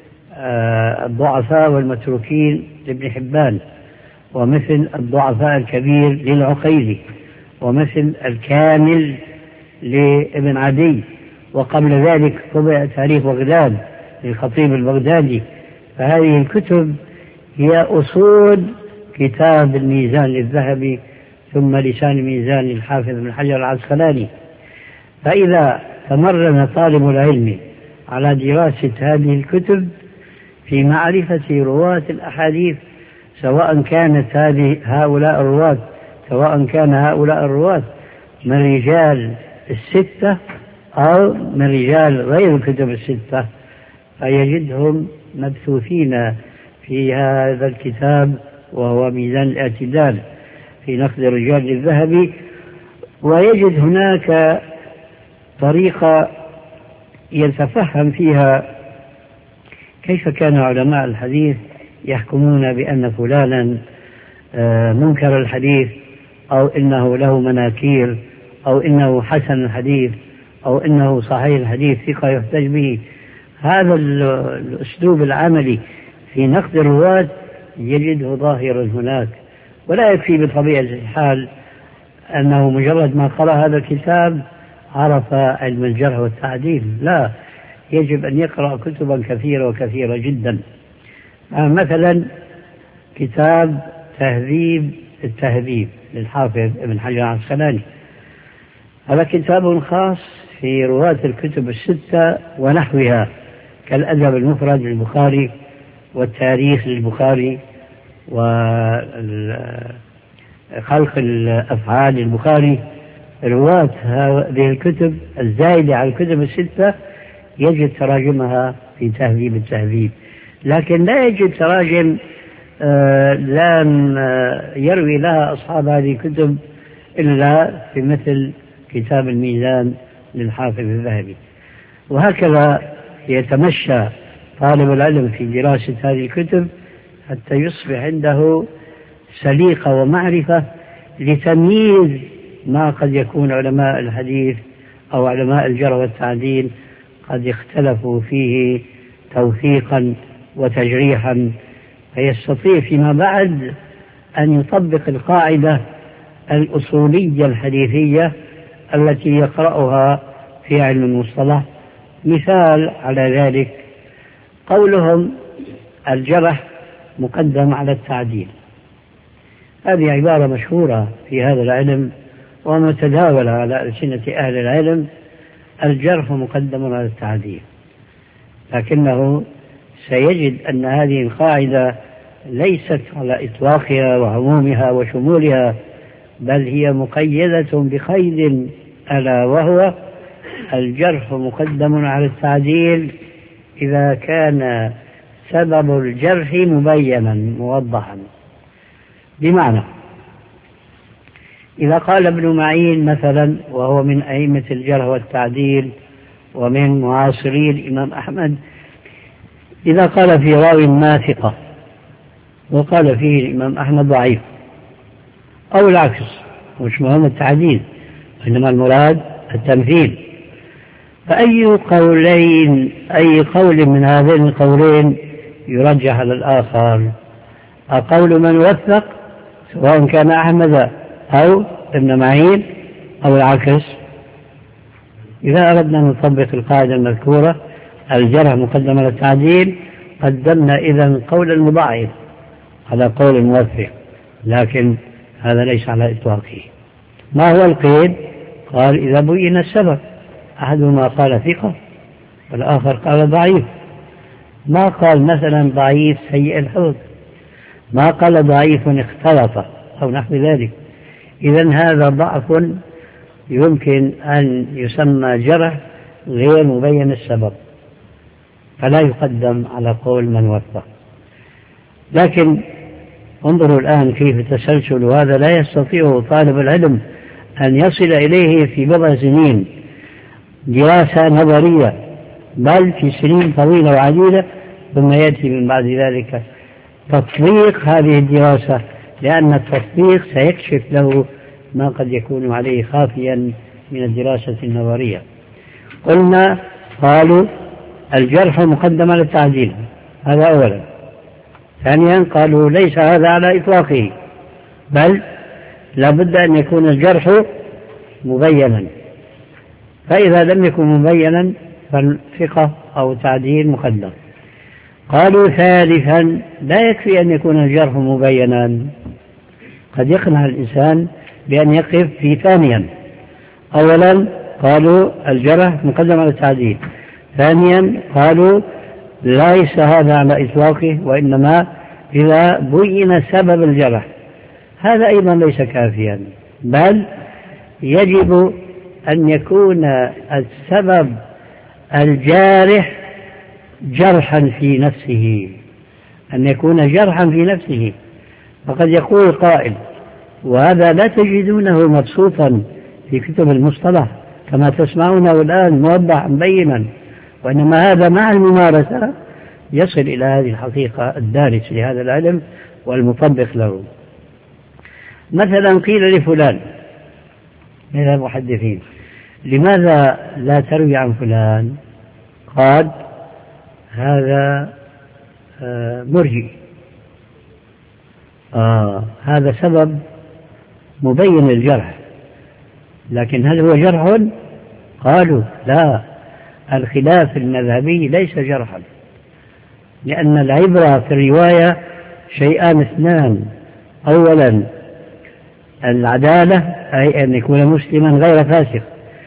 [SPEAKER 2] الضعفاء والمتروكين لابن حبان، ومثل الضعفاء الكبير للعقيلي، ومثل الكامل لابن عدي، وقبل ذلك طبع تاريخ بغداد للخطيب البغدادي. فهذه الكتب هي أصول كتاب الميزان للذهبي، ثم لسان الميزان للحافظ بن حجر العسقلاني. فإذا تمرن طالب العلم على دراسة هذه الكتب في معرفة رواة الأحاديث، سواء كانت هذه هؤلاء الرواة سواء كان هؤلاء الرواة من رجال الستة أو من رجال غير الكتب الستة، فيجدهم مبثوثين في هذا الكتاب وهو ميزان الاعتدال في نقد الرجال للذهبي. ويجد هناك طريقة يتفهم فيها كيف كان علماء الحديث يحكمون بأن فلانا منكر الحديث، أو إنه له مناكير، أو إنه حسن الحديث، أو إنه صحيح الحديث ثقة يحتج به. هذا الأسلوب العملي في نقد الرواة يجده ظاهرا هناك، ولا يكفي بطبيعة الحال أنه مجرد ما قرأ هذا الكتاب عرف علم الجرح والتعديل، لا، يجب أن يقرأ كتبا كثيرة وكثيرة جدا. مثلا كتاب تهذيب التهذيب للحافظ ابن حجر العسقلاني، هذا كتاب خاص في رواة الكتب الستة ونحوها، كالأدب المفرد للبخاري والتاريخ للبخاري خلق الأفعال البخاري رواة هذه الكتب الزايدة على الكتب الستة يجد تراجمها في تهذيب التهذيب، لكن لا يجد تراجم آه لم آه يروي لها أصحاب هذه الكتب إلا في مثل كتاب الميزان للحافظ الذهبي. وهكذا يتمشى طالب العلم في دراسة هذه الكتب حتى يصبح عنده سليقة ومعرفة لتمييز ما قد يكون علماء الحديث أو علماء الجرح والتعديل قد اختلفوا فيه توثيقا وتجريحا، فيستطيع فيما بعد أن يطبق القاعدة الأصولية الحديثية التي يقرأها في علم المصطلح. مثال على ذلك قولهم الجرح مقدم على التعديل، هذه عبارة مشهورة في هذا العلم ومتداولة على ألسنة أهل العلم، الجرح مقدم على التعديل، لكنه سيجد أن هذه القاعدة ليست على إطلاقها وعمومها وشمولها، بل هي مقيدة بقيد ألا وهو الجرح مقدم على التعديل إذا كان سبب الجرح مبينا موضحا. بمعنى إذا قال ابن معين مثلا، وهو من أئمة الجرح والتعديل ومن معاصري الإمام أحمد، إذا قال في راوي ما ثقة وقال فيه الإمام أحمد ضعيف أو العكس، مش مهم التعديل إنما المراد التمثيل، فأي قولين أي قول من هذين القولين يرجح على الآخر؟ أقول من وثق سواء كان أحمد أو ابن معين أو العكس؟ إذا أردنا أن نطبق القاعدة المذكورة الجرح مقدم على التعديل قدمنا إذن قول المضاعف على قول الموثق، لكن هذا ليس على إطلاقه. ما هو القيد؟ قال إذا بين السبب، أحدهما قال ثقة والآخر قال ضعيف، ما قال مثلا ضعيف سيء الحفظ، ما قال ضعيف اختلط أو نحو ذلك، إذن هذا ضعف يمكن أن يسمى جرح غير مبين السبب، فلا يقدم على قول من وثق. لكن انظروا الآن كيف تسلسل هذا لا يستطيع طالب العلم أن يصل إليه في بضع سنين دراسة نظرية، بل في سنين طويلة وعديدة، ثم يأتي من بعد ذلك تطبيق هذه الدراسة، لأن التطبيق سيكشف له ما قد يكون عليه خافيا من الدراسة النظرية. قلنا قالوا الجرح مقدم على التعديل، هذا أولا. ثانيا قالوا ليس هذا على إطلاقه، بل لابد أن يكون الجرح مبينا، فإذا لم يكن مبينا فالثقة أو تعديل مقدم. قالوا ثالثا لا يكفي أن يكون الجرح مبينا، قد يقنع الإنسان بأن يقف في ثانيا. أولا قالوا الجرح مقدم على التعديل، ثانيا قالوا ليس هذا على إطلاقه وإنما إذا بين سبب الجرح، هذا أيضا ليس كافيا، بل يجب أن يكون السبب الجارح جرحا في نفسه، أن يكون جرحا في نفسه. فقد يقول قائل، وهذا لا تجدونه مبسوطا في كتب المصطلح كما تسمعونه الآن موضحا بينا، وإنما هذا مع الممارسة يصل إلى هذه الحقيقة الدارس لهذا العلم والمطبق له. مثلا قيل لفلان من المحدثين لماذا لا تروي عن فلان؟ قال هذا مرجئ. آه هذا سبب مبين الجرح، لكن هل هو جرح؟ قالوا لا، الخلاف المذهبي ليس جرحا، لأن العبرة في الرواية شيئان اثنان، أولا العدالة أي أن يكون مسلما غير فاسق،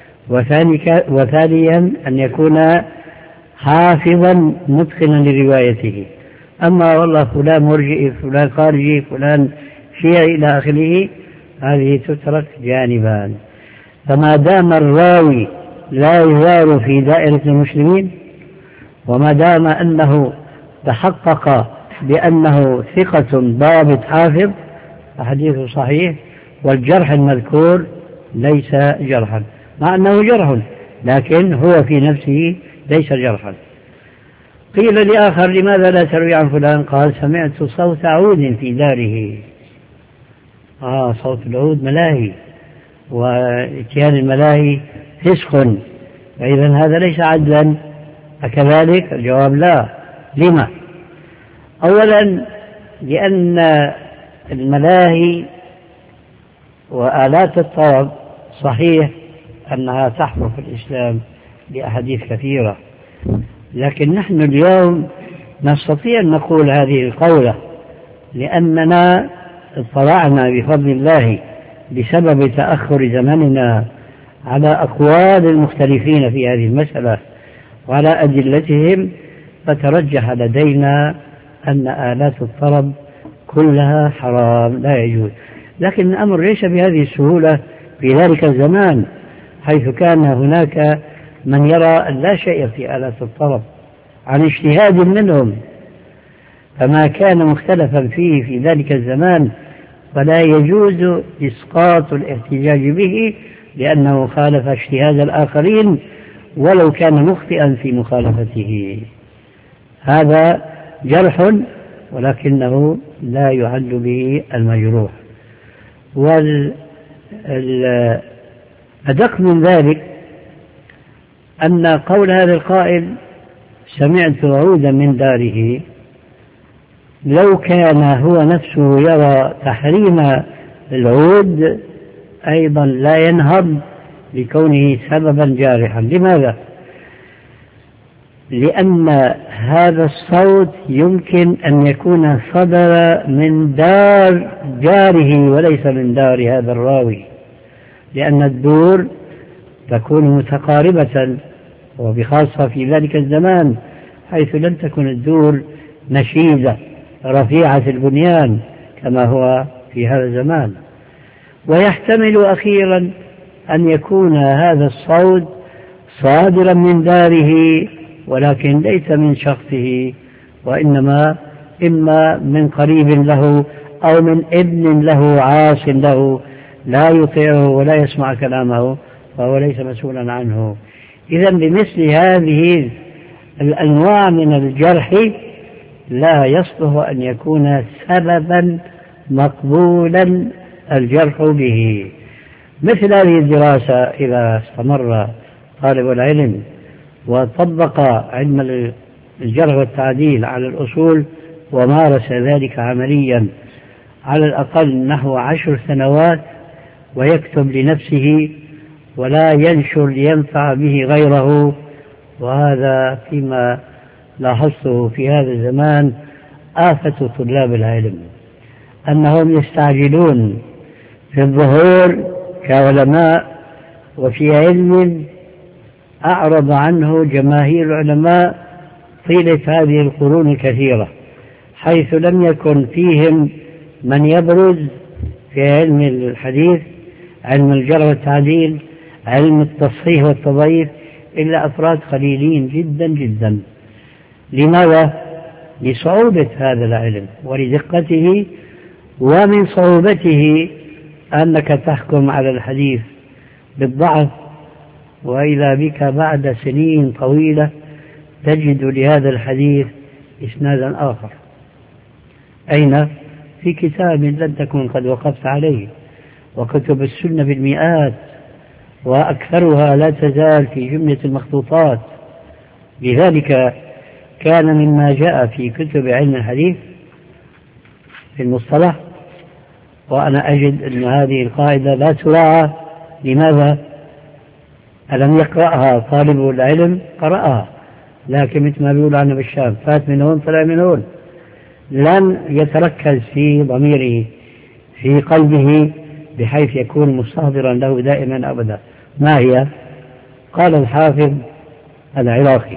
[SPEAKER 2] وثانيا أن يكون حافظا متقنا لروايته. أما والله فلان مرجئ فلان خارجي فلان شيعي إلى آخره، هذه تترك جانبا. فما دام الراوي لا يزار في دائرة المسلمين، وما دام أنه تحقق بأنه ثقة ضابط حافظ، فحديثه صحيح، والجرح المذكور ليس جرحا، مع أنه جرح لكن هو في نفسه ليس جرحا. قيل لآخر: لماذا لا تروي عن فلان؟ قال: سمعت صوت عود في داره. آه صوت العود ملاهي، واتيان الملاهي فسق، فإذا هذا ليس عدلا. أكذلك؟ الجواب لا. لما؟ أولا لأن الملاهي وآلات الطرب صحيح أنها تحفر في الإسلام لأحاديث كثيرة، لكن نحن اليوم نستطيع أن نقول هذه القولة لأننا اطلعنا بفضل الله بسبب تأخر زمننا على أقوال المختلفين في هذه المسألة وعلى أدلتهم، فترجح لدينا أن آلات الطرب كلها حرام لا يجوز. لكن الأمر ليس بهذه السهولة في ذلك الزمان، حيث كان هناك من يرى أن لا شيء في آلات الطرب عن اجتهاد منهم، فما كان مختلفا فيه في ذلك الزمان فلا يجوز إسقاط الاحتجاج به لأنه خالف اجتهاد الآخرين ولو كان مخطئا في مخالفته. هذا جرح ولكنه لا يعد به المجروح. والأدق من ذلك أن قول هذا القائل: سمعت عودا من داره، لو كان هو نفسه يرى تحريم العود أيضا لا ينهض لكونه سببا جارحا. لماذا؟ لأن هذا الصوت يمكن أن يكون صدر من دار جاره وليس من دار هذا الراوي، لأن الدور تكون متقاربة، وبخاصة في ذلك الزمان حيث لم تكن الدور نشيزة رفيعة البنيان كما هو في هذا الزمان. ويحتمل أخيرا أن يكون هذا الصوت صادرا من داره ولكن ليس من شخصه، وإنما إما من قريب له أو من ابن له عاص له لا يطيعه ولا يسمع كلامه، فهو ليس مسؤولا عنه. إذا بمثل هذه الأنواع من الجرح لا يصلح أن يكون سببا مقبولا الجرح به. مثل هذه الدراسة إذا استمر طالب العلم وطبق علم الجرح والتعديل على الأصول ومارس ذلك عمليا على الأقل نحو عشر سنوات، ويكتب لنفسه ولا ينشر لينفع به غيره، وهذا فيما لاحظته في هذا الزمان آفة طلاب العلم، أنهم يستعجلون في الظهور كعلماء وفي علم أعرض عنه جماهير العلماء طيلة هذه القرون الكثيرة، حيث لم يكن فيهم من يبرز في علم الحديث، علم الجرح والتعديل، علم التصحيح والتضعيف، إلا أفراد قليلين جدا جدا. لماذا؟ لصعوبة هذا العلم ولدقته، ومن صعوبته أنك تحكم على الحديث بالضعف، وإذا بك بعد سنين طويلة تجد لهذا الحديث إسنادا آخر. أين؟ في كتاب لن تكن قد وقفت عليه، وكتب السنة بالمئات وأكثرها لا تزال في جملة المخطوطات. لذلك كان مما جاء في كتب علم الحديث في المصطلح، وأنا أجد أن هذه القاعدة لا تراعى. لماذا؟ ألم يقرأها طالب العلم؟ قرأها، لكن مثل ما بيقول عنه بالشام فات من هون طلع من هون، لن يتركز في ضميره في قلبه بحيث يكون مستحضرا له دائما أبدا. ما هي؟ قال الحافظ العراقي: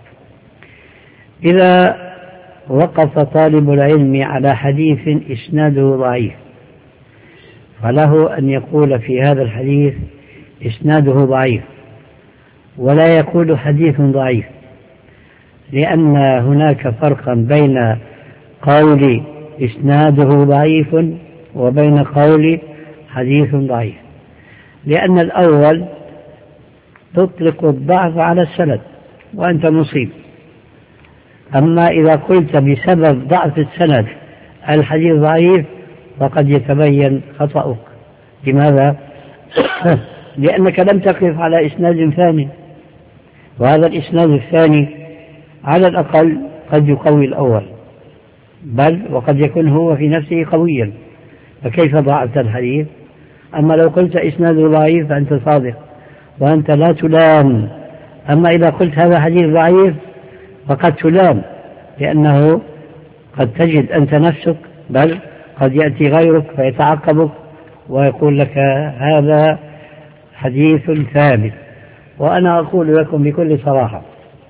[SPEAKER 2] إذا وقف طالب العلم على حديث إسناده ضعيف فله أن يقول في هذا الحديث إسناده ضعيف، ولا يقول حديث ضعيف، لأن هناك فرقا بين قول إسناده ضعيف وبين قول حديث ضعيف، لأن الأول تطلق الضعف على السند وأنت مصيب، أما إذا قلت بسبب ضعف السند الحديث ضعيف فقد يتبين خطأك. لماذا؟ لأنك لم تقف على إسناد ثاني، وهذا الإسناد الثاني على الأقل قد يقوي الأول، بل وقد يكون هو في نفسه قويا، فكيف ضعفت الحديث؟ أما لو قلت إسناده ضعيف فأنت صادق وأنت لا تلام. أما إذا قلت هذا حديث ضعيف فقد تلام، لأنه قد تجد أنت نفسك، بل قد يأتي غيرك فيتعقبك ويقول لك هذا حديث ثابت. وأنا أقول لكم بكل صراحة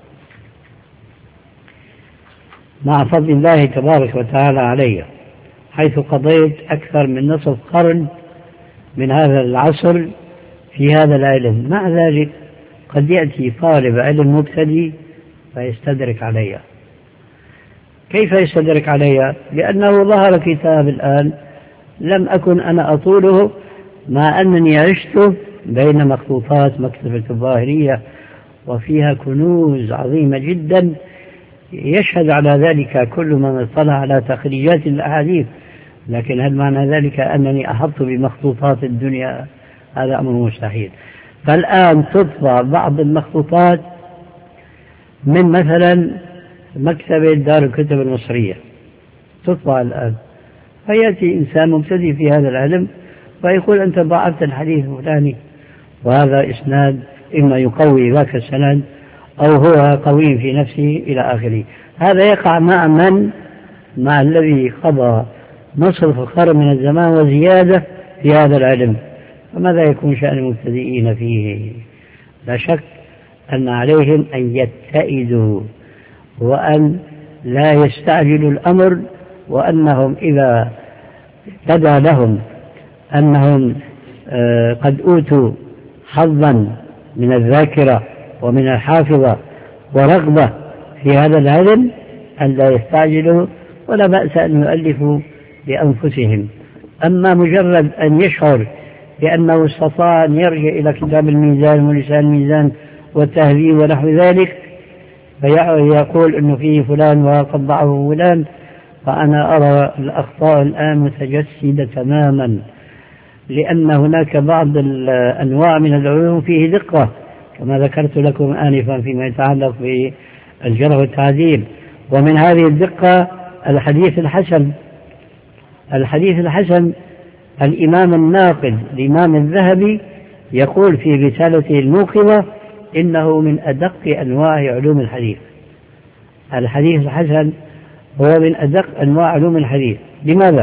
[SPEAKER 2] مع فضل الله تبارك وتعالى علي، حيث قضيت أكثر من نصف قرن من هذا العصر في هذا العلم، مع ذلك قد يأتي طالب علم مبتدئ فيستدرك علي. كيف يستدرك علي؟ لأنه ظهر كتاب الآن لم أكن أنا أطوله، مع أنني عشت بين مخطوطات مكتبة الظاهرية وفيها كنوز عظيمة جدا يشهد على ذلك كل من اطلع على تخريجات الأحاديث، لكن هل معنى ذلك أنني أحط بمخطوطات الدنيا؟ هذا أمر مستحيل. فالآن تطبع بعض المخطوطات من مثلا مكتبة دار الكتب المصرية، تطبع الآن، فيأتي إنسان مبتدئ في هذا العلم فيقول أنت ضعفت الحديث الفلاني، وهذا إسناد إما يقوي ذاك السند أو هو قوي في نفسه إلى آخره. هذا يقع مع من؟ مع الذي قضى نصف قرن من الزمان وزيادة في هذا العلم. فماذا يكون شأن المبتدئين فيه؟ لا شك أن عليهم أن يتئدوا وأن لا يستعجلوا الأمر، وأنهم إذا بدا لهم أنهم قد أوتوا حظا من الذاكرة ومن الحافظة ورغبة في هذا العلم أن لا يستعجلوا، ولا بأس أن يؤلفوا لأنفسهم. أما مجرد أن يشعر بأنه استطاع أن يرجع إلى كتاب الميزان ولسان الميزان والتهذيب ونحو ذلك فيقول أنه فيه فلان وقد ضعه فلان، فأنا أرى الأخطاء الآن متجسدة تماما، لأن هناك بعض الأنواع من العلوم فيه دقة كما ذكرت لكم آنفا فيما يتعلق بالجرح والتعديل. ومن هذه الدقة الحديث الحسن. الحديث الحسن الإمام الناقد الإمام الذهبي يقول في رسالته الموقظة إنه من أدق أنواع علوم الحديث. الحديث الحسن هو من أدق أنواع علوم الحديث. لماذا؟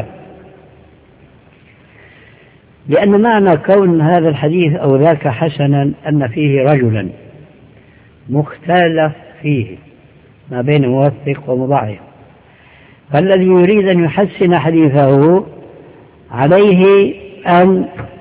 [SPEAKER 2] لأن معنى كون هذا الحديث أو ذاك حسنا أن فيه رجلا مختلف فيه ما بين موثق ومضاعف، فالذي يريد أن يحسن حديثه عليه أن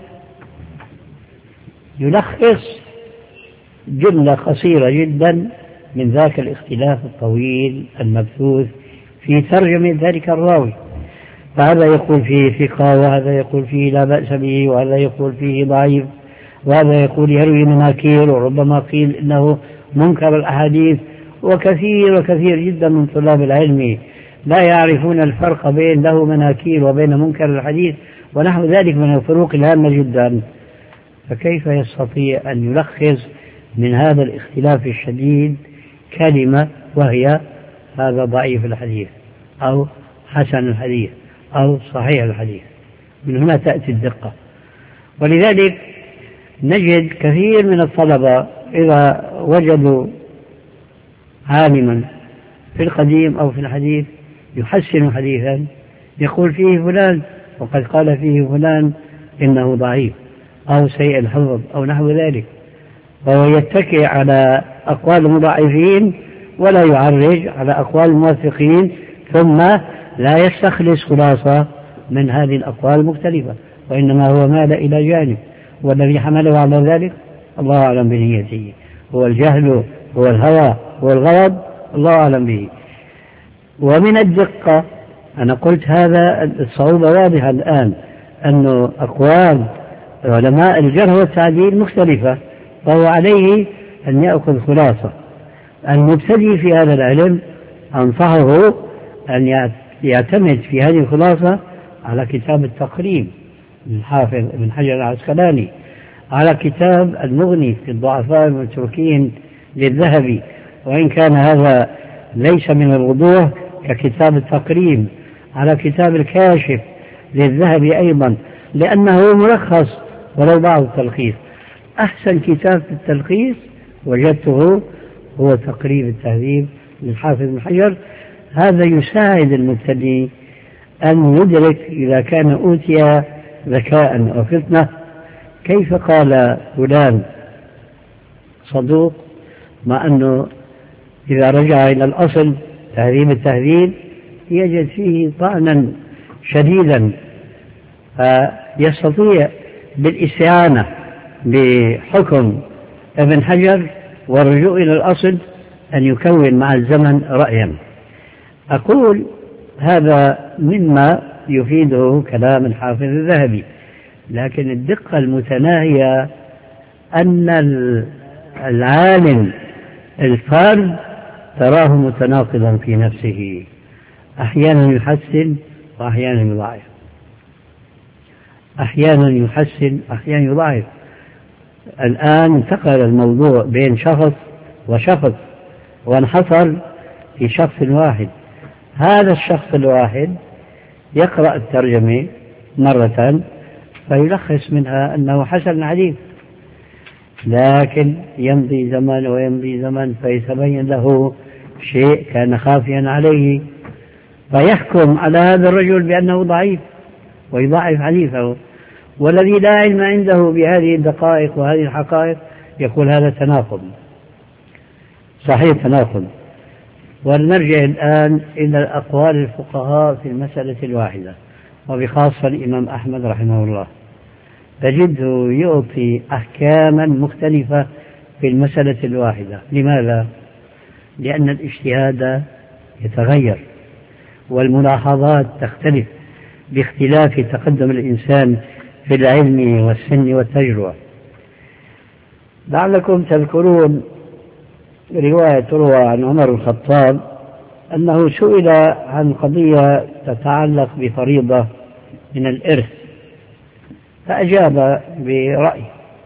[SPEAKER 2] يلخص جملة قصيرة جدا من ذاك الاختلاف الطويل المبثوث في ترجمة ذلك الراوي، فهذا يقول فيه ثقة وهذا يقول فيه لا بأس به وهذا يقول فيه ضعيف وهذا يقول يروي مناكير وربما قيل إنه منكر الأحاديث. وكثير وكثير جدا من طلاب العلم لا يعرفون الفرق بين له مناكير وبين منكر الحديث ونحو ذلك من الفروق الهامة جدا. فكيف يستطيع أن يلخص من هذا الاختلاف الشديد كلمة وهي هذا ضعيف الحديث أو حسن الحديث أو صحيح الحديث؟ من هنا تأتي الدقة. ولذلك نجد كثير من الطلبة إذا وجدوا عالما في القديم أو في الحديث يحسن حديثا يقول فيه فلان وقد قال فيه فلان إنه ضعيف أو سيء الحفظ أو نحو ذلك، وهو يتكئ على أقوال المضاعفين ولا يعرج على أقوال الموثقين، ثم لا يستخلص خلاصة من هذه الأقوال المختلفة. وإنما هو مال إلى جانب، والذي حمله على ذلك الله أعلم بنيته، هو الجهل، هو الهوى، هو الغضب، الله أعلم به. ومن الدقة أنا قلت هذا الصعوبة واضحة الآن، أن أقوال علماء الجرح والتعديل مختلفة، فهو عليه أن يأخذ خلاصة. المبتدئ في هذا العلم أنصحه أن يعتمد في هذه الخلاصة على كتاب التقريب للحافظ ابن حجر العسقلاني، على كتاب المغني في الضعفاء المتروكين للذهبي، وإن كان هذا ليس من الوضوح ككتاب التقريب، على كتاب الكاشف للذهبي أيضا، لأنه ملخص ولو بعض التلخيص. أحسن كتاب في التلخيص وجدته هو تقريب التهذيب للحافظ ابن حجر. هذا يساعد المبتدئ أن يدرك إذا كان أوتي ذكاء وفطنة كيف قال فلان صدوق، مع أنه إذا رجع إلى الأصل تهذيب التهذيب يجد فيه طعنا شديدا، فيستطيع بالاستعانة بحكم ابن حجر والرجوع إلى الأصل أن يكون مع الزمن رأيا. أقول هذا مما يفيده كلام الحافظ الذهبي، لكن الدقة المتناهية أن العالم الفرد تراه متناقضا في نفسه، أحيانا يحسن وأحيانا يضعف، أحيانا يحسن أحيانا يضعف. الآن انتقل الموضوع بين شخص وشخص وانحصر في شخص واحد. هذا الشخص الواحد يقرأ الترجمة مرة فيلخص منها أنه حسن حديث، لكن يمضي زمن ويمضي زمن فيتبين له شيء كان خافيا عليه، فيحكم على هذا الرجل بأنه ضعيف ويضعف حديثه، والذي لا علم عنده بهذه الدقائق وهذه الحقائق يقول هذا تناقض، صحيح تناقض. ولنرجع الآن إلى أقوال الفقهاء في المسألة الواحدة، وبخاصة الإمام أحمد رحمه الله، تجده يعطي أحكاما مختلفة في المسألة الواحدة. لماذا؟ لأن الاجتهاد يتغير والملاحظات تختلف باختلاف تقدم الإنسان في العلم والسن والتجربة. لعلكم تذكرون رواية تروى عن عمر الخطاب أنه سئل عن قضية تتعلق بفريضة من الإرث فأجاب برأي،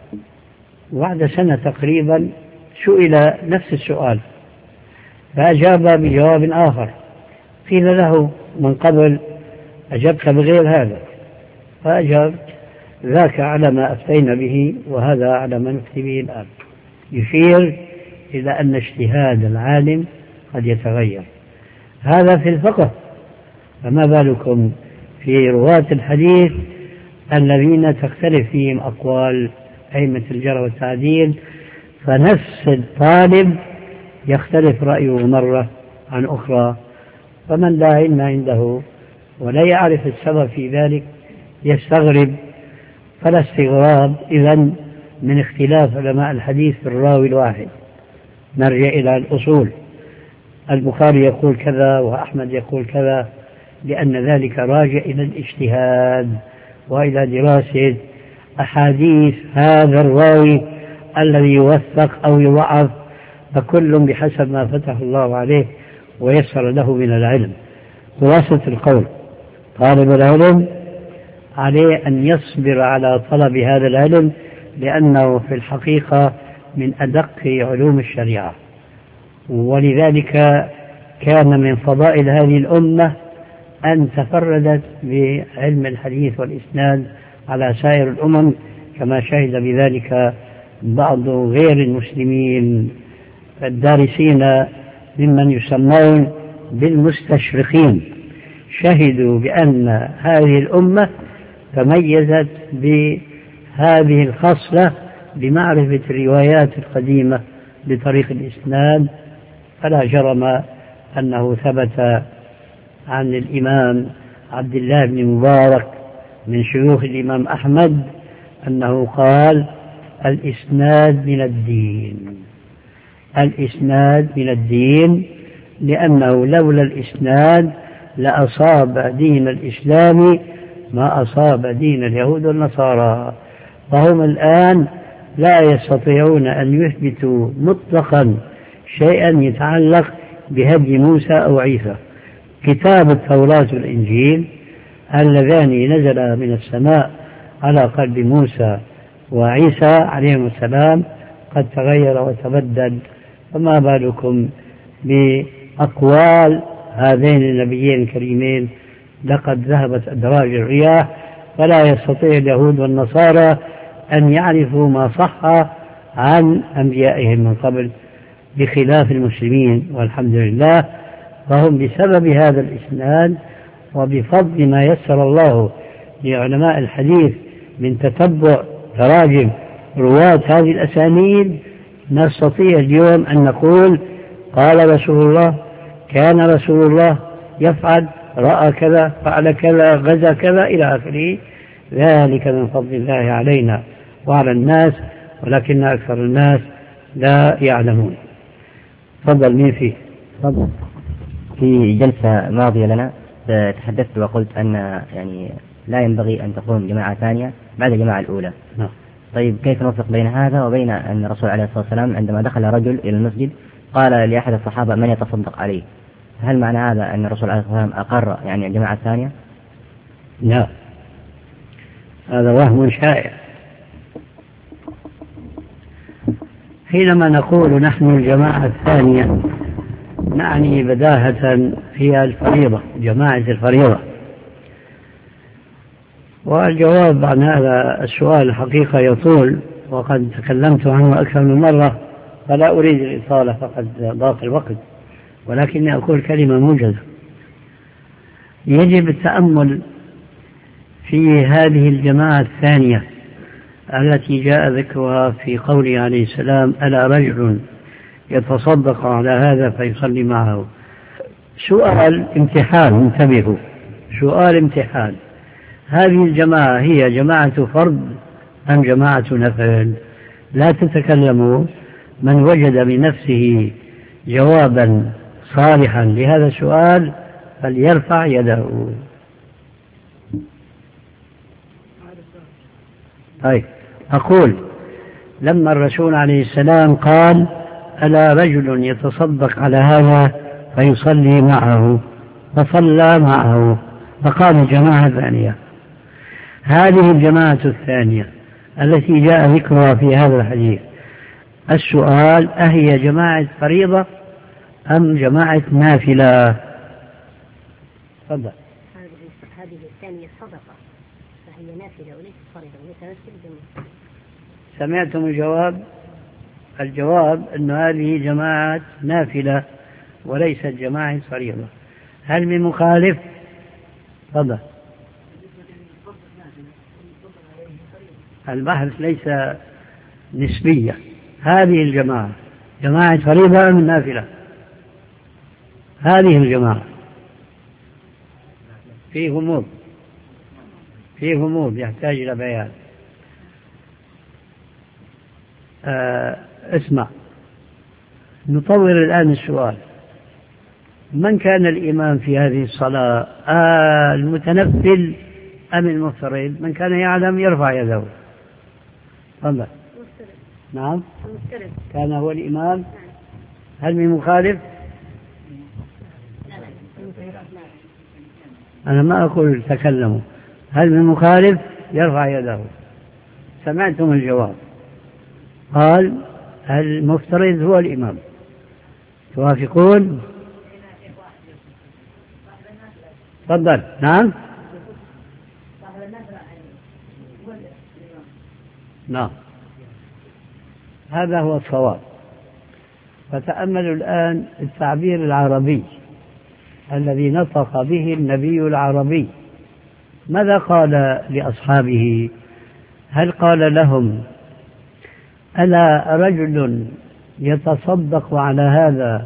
[SPEAKER 2] وبعد سنة تقريبا سئل نفس السؤال فأجاب بجواب آخر، قيل له من قبل أجبت بغير هذا، فأجاب ذاك على ما أفتينا به وهذا على ما نفتي به الآن، يشير إلى أن اجتهاد العالم قد يتغير. هذا في الفقه، فما بالكم في رواة الحديث الذين تختلف فيهم أقوال أئمة الجرح والتعديل، فنفس الطالب يختلف رأيه مرة عن أخرى، فمن لا علم عنده ولا يعرف السبب في ذلك يستغرب. فلا استغراب إذن من اختلاف علماء الحديث في الراوي الواحد. نرجع إلى الأصول، البخاري يقول كذا وأحمد يقول كذا، لأن ذلك راجع إلى الاجتهاد وإلى دراسة أحاديث هذا الراوي الذي يوثق أو يضعف، فكل بحسب ما فتح الله عليه ويسر له من العلم. خلاصة القول، طالب العلم عليه أن يصبر على طلب هذا العلم، لأنه في الحقيقة من أدق علوم الشريعة، ولذلك كان من فضائل هذه الأمة أن تفردت بعلم الحديث والإسناد على سائر الأمم، كما شهد بذلك بعض غير المسلمين الدارسين ممن يسمون بالمستشرقين، شهدوا بأن هذه الأمة تميزت بهذه الخصلة بمعرفة الروايات القديمة بطريق الإسناد. فلا جرم أنه ثبت عن الإمام عبد الله بن مبارك من شيوخ الإمام أحمد أنه قال الإسناد من الدين، الإسناد من الدين، لأنه لولا الإسناد لأصاب دين الإسلام ما أصاب دين اليهود والنصارى، فهم الآن لا يستطيعون أن يثبتوا مطلقا شيئا يتعلق بهدي موسى أو عيسى. كتاب التوراة والإنجيل اللذان نزل من السماء على قلب موسى وعيسى عليهم السلام قد تغير وتبدل، فما بالكم بأقوال هذين النبيين الكريمين؟ لقد ذهبت أدراج الرياح، فلا يستطيع اليهود والنصارى أن يعرفوا ما صح عن أنبيائهم من قبل، بخلاف المسلمين والحمد لله. فهم بسبب هذا الإسناد وبفضل ما يسر الله لعلماء الحديث من تتبع تراجم رواة هذه الأسانيد نستطيع اليوم أن نقول قال رسول الله، كان رسول الله يفعل، رأى كذا، فعل كذا، غزا كذا، إلى آخره. ذلك من فضل الله علينا وعلى الناس، ولكن أكثر الناس لا يعلمون. تفضل. مين فيه؟
[SPEAKER 4] تفضل. في جلسة ماضية لنا تحدثت وقلت أن يعني لا ينبغي أن تكون جماعة ثانية بعد الجماعة الأولى.
[SPEAKER 2] نعم.
[SPEAKER 4] طيب كيف نوفق بين هذا وبين أن الرسول عليه الصلاة والسلام عندما دخل رجل إلى المسجد قال لأحد الصحابة من يتصدق عليه؟ هل معنى هذا أن الرسول عليه الصلاة والسلام أقر يعني الجماعة الثانية؟
[SPEAKER 2] لا، هذا وهم شائع. حينما نقول نحن الجماعة الثانية نعني بداهة هي الفريضة، جماعة الفريضة. والجواب عن هذا السؤال الحقيقة يطول، وقد تكلمت عنه أكثر من مرة، فلا أريد الإطالة فقد ضاق الوقت، ولكني أقول كلمة موجزة. يجب التأمل في هذه الجماعة الثانية التي جاء ذكرها في قوله عليه السلام ألا رجل يتصدق على هذا فيصلي معه. سؤال امتحان، انتبهوا، سؤال امتحان. هذه الجماعة هي جماعة فرد أم جماعة نفل؟ لا تتكلموا. من وجد بنفسه جوابا صالحا لهذا السؤال فليرفع يده. طيب، أقول لما الرسول عليه السلام قال ألا رجل يتصدق على هذا فيصلي معه، فصلى معه، فقام جماعة ثانية. هذه الجماعة الثانية التي جاء ذكرها في هذا الحديث، السؤال أهي جماعة فريضة أم جماعة نافلة؟ تفضل.
[SPEAKER 3] هذه الثانية صدقة، فهي نافلة وليست فريضة، وليست الجماعة.
[SPEAKER 2] سمعتم الجواب؟ الجواب أن هذه جماعة نافلة وليست جماعة فريضة. هل من مخالف؟ تفضل. البحث ليس نسبية. هذه الجماعة جماعة فريضة أم نافلة؟ هذه الجماعة في غموض، في غموض يحتاج إلى بيان. آه اسمع، نطور الآن السؤال. من كان الإمام في هذه الصلاة؟ آه المتنفل أم المفترض؟ من كان يعلم يرفع يده. تفضل. نعم، المفترض كان هو الإمام. هل من مخالف؟ أنا ما أقول تكلموا. هل من مخالف؟ يرفع يده. سمعتم الجواب. قال المفترض هو الإمام. توافقون؟ تفضل. نعم نعم، هذا هو الصواب. فتأملوا الآن التعبير العربي الذي نطق به النبي العربي. ماذا قال لأصحابه؟ هل قال لهم ألا رجل يتصدق على هذا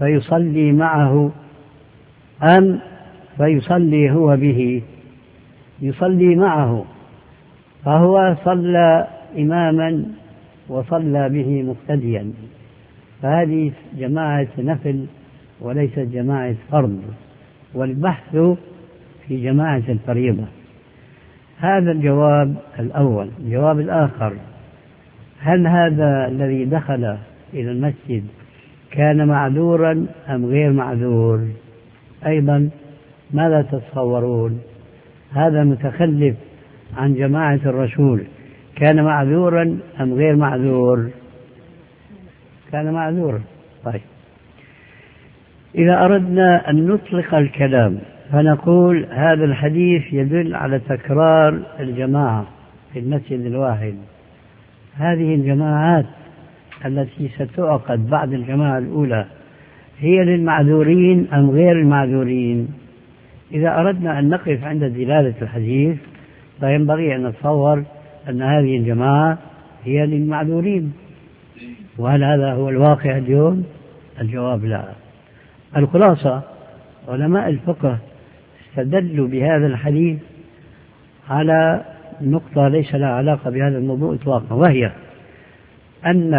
[SPEAKER 2] فيصلي معه، أم فيصلي هو به؟ يصلي معه، فهو صلى إماما وصلى به مقتديا، فهذه جماعة نفل وليست جماعة فرض، والبحث في جماعة الفريضة. هذا الجواب الأول. الجواب الآخر: هل هذا الذي دخل إلى المسجد كان معذورا أم غير معذور؟ أيضا ماذا تتصورون؟ هذا متخلف عن جماعة الرسول كان معذورا أم غير معذور؟ كان معذورا. طيب، إذا أردنا أن نطلق الكلام فنقول هذا الحديث يدل على تكرار الجماعة في المسجد الواحد. هذه الجماعات التي ستعقد بعد الجماعة الأولى هي للمعذورين أم غير المعذورين؟ إذا أردنا أن نقف عند دلالة الحديث فينبغي أن نتصور أن هذه الجماعة هي للمعذورين. وهل هذا هو الواقع اليوم؟ الجواب لا. الخلاصة: علماء الفقه استدلوا بهذا الحديث على نقطة ليس لها علاقة بهذا الموضوع إطلاقا، وهي أن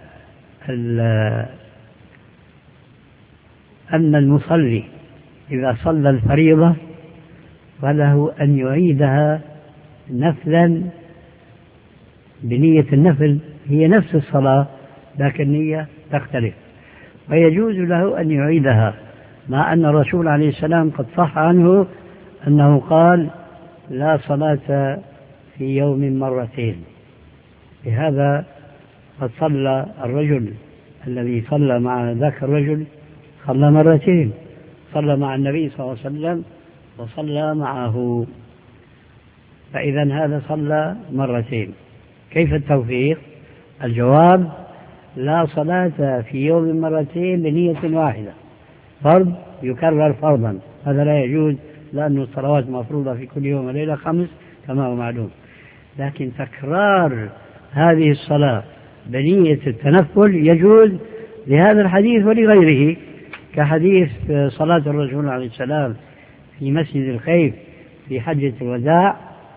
[SPEAKER 2] أن المصلي إذا صلى الفريضة فله أن يعيدها نفلا بنية النفل، هي نفس الصلاة لكن النية تختلف، فيجوز له أن يعيدها، مع أن الرسول عليه السلام قد صح عنه أنه قال: لا صلاة في يوم مرتين. لهذا قد صلى الرجل الذي صلى مع ذاك الرجل صلى مرتين، صلى مع النبي صلى الله عليه وسلم وصلى معه، فإذا هذا صلى مرتين. كيف التوفيق؟ الجواب: لا صلاة في يوم مرتين بنية واحدة، فرض يكرر فرضا، هذا لا يجوز، لأن الصلوات مفروضة في كل يوم وليلة خمس كما هو معلوم. لكن تكرار هذه الصلاة بنية التنفل يجوز لهذا الحديث ولغيره، كحديث صلاة الرسول عليه السلام في مسجد الخيف في حجة الوداع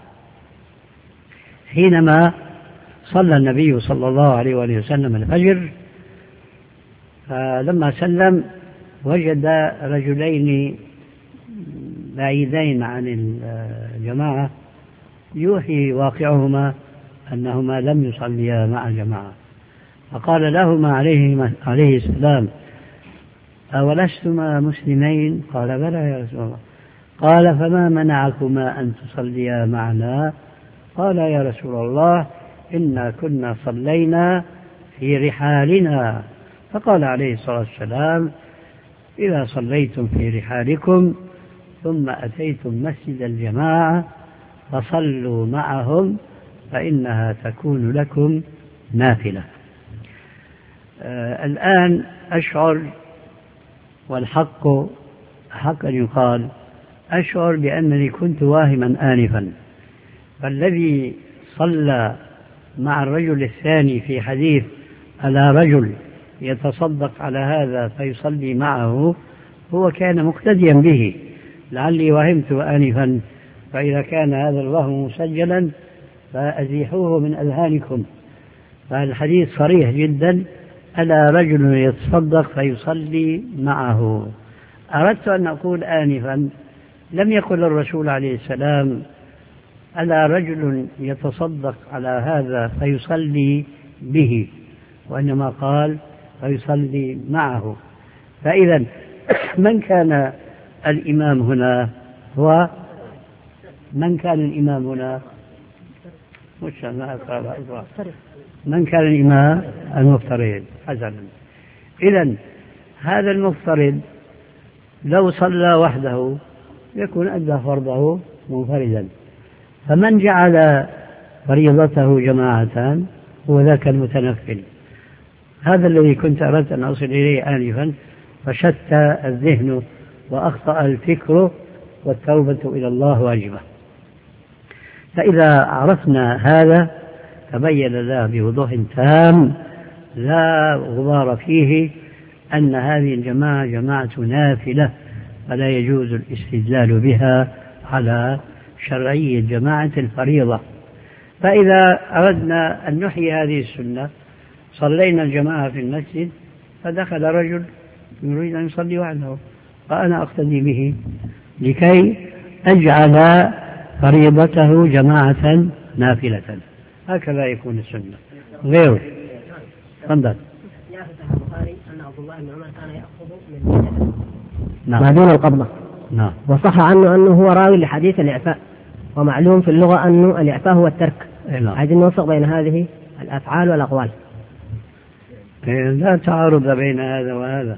[SPEAKER 2] حينما صلى النبي صلى الله عليه وآله وسلم الفجر، فلما سلم وجد رجلين بعيدين عن الجماعة يوحي واقعهما أنهما لم يصليا مع الجماعة، فقال لهما عليه, عليه السلام: أولستما مسلمين؟ قال: بلى يا رسول الله. قال: فما منعكما أن تصليا معنا؟ قال: يا رسول الله إنا كنا صلينا في رحالنا. فقال عليه الصلاة والسلام: إذا صليتم في رحالكم ثم أتيتم مسجد الجماعة فصلوا معهم فإنها تكون لكم نافلة. آه الآن أشعر، والحق حق أن يقال، أشعر بأنني كنت واهما آنفا، فالذي صلى مع الرجل الثاني في حديث على رجل يتصدق على هذا فيصلي معه هو كان مقتديا به، لعلي وهمت آنفا، فإذا كان هذا الوهم مسجلا فأزيحوه من أذهانكم. فالحديث صريح جدا: ألا رجل يتصدق فيصلي معه. أردت أن أقول آنفا لم يقل الرسول عليه السلام: ألا رجل يتصدق على هذا فيصلي به، وإنما قال: فيصلي معه. فإذا من كان الإمام هنا؟ هو من كان الإمام هنا؟ مش ما من كان الإمام؟ المفترض. حسنا، إذن هذا المفترض لو صلى وحده يكون أدى فرضه منفردا، فمن جعل فريضته جماعة هو ذاك المتنفل. هذا الذي كنت أردت أن أصل إليه آنفا، فشتى الذهن وأخطأ الفكر، والتوبة إلى الله واجبة. فإذا عرفنا هذا تبين لنا بوضوح تام لا غبار فيه أن هذه الجماعة جماعة نافلة، فلا يجوز الاستدلال بها على شرعية جماعة الفريضة. فإذا أردنا أن نحيي هذه السنة صلينا الجماعة في المسجد فدخل رجل يريد أن يصلي وحده فأنا أقتدي به لكي أجعل فريضته جماعة نافلة، هكذا يكون السنة غيره. تفضل.
[SPEAKER 3] البخاري أن عبد الله بن عمر كان يأخذ من
[SPEAKER 2] نعم.
[SPEAKER 5] ما دون القبضة.
[SPEAKER 2] نعم.
[SPEAKER 5] وصح عنه أنه هو راوي لحديث الإعفاء، ومعلوم في اللغة أن الإعفاء هو الترك.
[SPEAKER 2] نعم.
[SPEAKER 5] عايزين نوفق بين هذه الأفعال والأقوال.
[SPEAKER 2] لا تعارض بين هذا وهذا،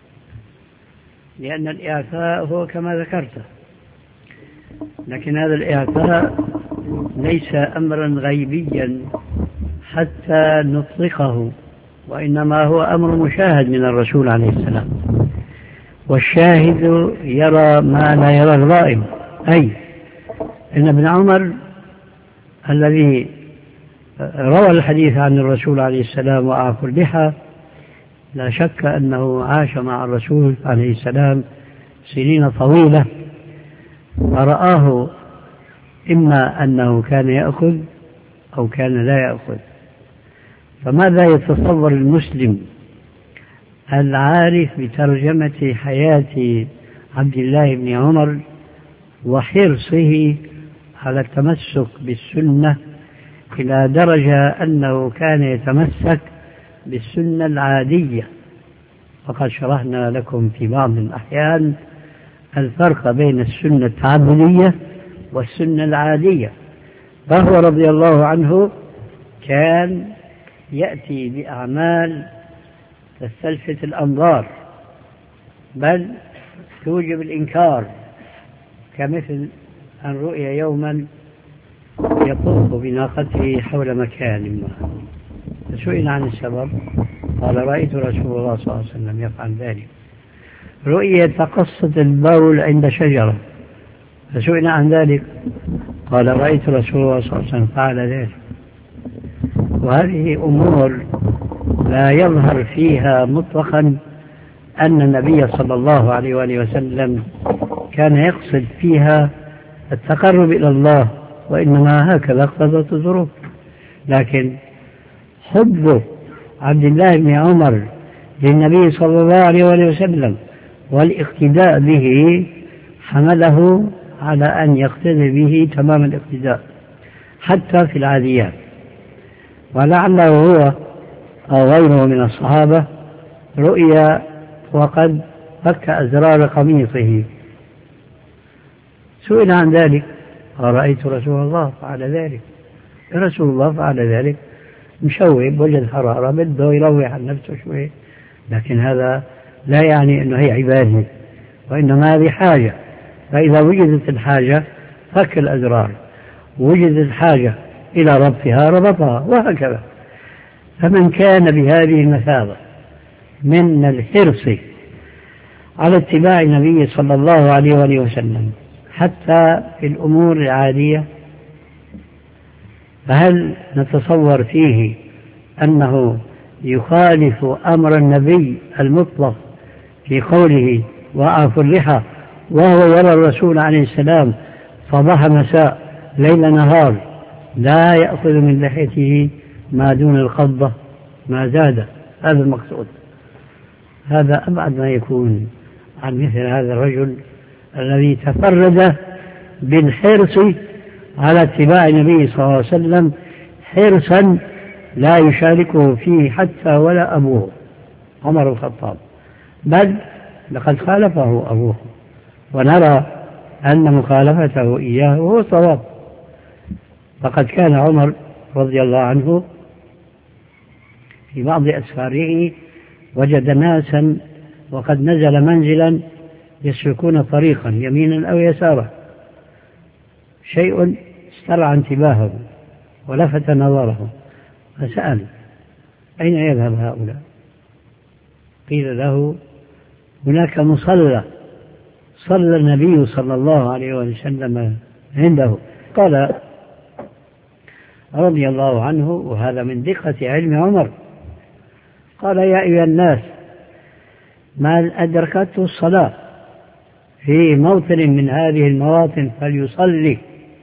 [SPEAKER 2] لأن الإعفاء هو كما ذكرت، لكن هذا الإعفاء ليس أمرا غيبيا حتى نطلقه، وإنما هو أمر مشاهد من الرسول عليه السلام، والشاهد يرى ما لا يرى الغائب. أي إن ابن عمر الذي روى الحديث عن الرسول عليه السلام وأعفى اللحى لا شك أنه عاش مع الرسول عليه السلام سنين طويلة، فرآه إما أنه كان يأخذ أو كان لا يأخذ. فماذا يتصور المسلم العارف بترجمة حياة عبد الله بن عمر وحرصه على التمسك بالسنة إلى درجة أنه كان يتمسك بالسنة العادية؟ وقد شرحنا لكم في بعض الأحيان الفرق بين السنة التعبدية والسنة العادية. فهو رضي الله عنه كان يأتي بأعمال تستلفت الأنظار بل توجب الإنكار، كمثل أن رؤي يوما يطوف بناقته حول مكان ما، فسئل عن السبب قال رأيت رسول الله صلى الله عليه وسلم يفعل ذلك. رؤي يتقصد البول عند شجرة، فسئل عن ذلك قال رأيت رسول الله صلى الله عليه وسلم فعل ذلك. وهذه أمور لا يظهر فيها مطلقا أن النبي صلى الله عليه وآله وسلم كان يقصد فيها التقرب إلى الله، وإنما هكذا اقتضت الظروف. لكن حب عبد الله بن عمر للنبي صلى الله عليه وآله وسلم والاقتداء به حمله على أن يقتدي به تمام الاقتداء حتى في العاديات. ولعله هو أو غيره من الصحابة رؤيا وقد فك أزرار قميصه، سئل عن ذلك قال رأيت رسول الله فعل ذلك. رسول الله فعل ذلك مشوب وجد حرارة بده يروح عن نفسه شوي، لكن هذا لا يعني أنه هي عبادة، وإنما هذه حاجة. فإذا وجدت الحاجة فك الأزرار، وجدت الحاجة إلى ربطها ربطها، وهكذا. فمن كان بهذه المثابة من الحرص على اتباع النبي صلى الله عليه وآله وسلم حتى في الأمور العادية، فهل نتصور فيه أنه يخالف أمر النبي المطلق في قوله وأعفوا اللحى وهو يرى الرسول عليه السلام صباح مساء ليل نهار لا يأخذ من لحيته ما دون القبضة ما زاد؟ هذا المقصود. هذا أبعد ما يكون عن مثل هذا الرجل الذي تفرد بالحرص على اتباع النبي صلى الله عليه وسلم حرصا لا يشاركه فيه حتى ولا أبوه عمر الخطاب، بل لقد خالفه أبوه، ونرى أن مخالفته إياه هو صواب. فقد كان عمر رضي الله عنه في بعض أسفاره وجد ناسا وقد نزل منزلا يسلكون طريقا يمينا أو يسارا، شيء استرعى انتباهه ولفت نظره، فسأل أين يذهب هؤلاء؟ قيل له هناك مصلى صلى النبي صلى الله عليه وسلم عنده. قال رضي الله عنه، وهذا من دقة علم عمر، قال يا أيها الناس من أدركته الصلاة في موطن من هذه المواطن فليصلي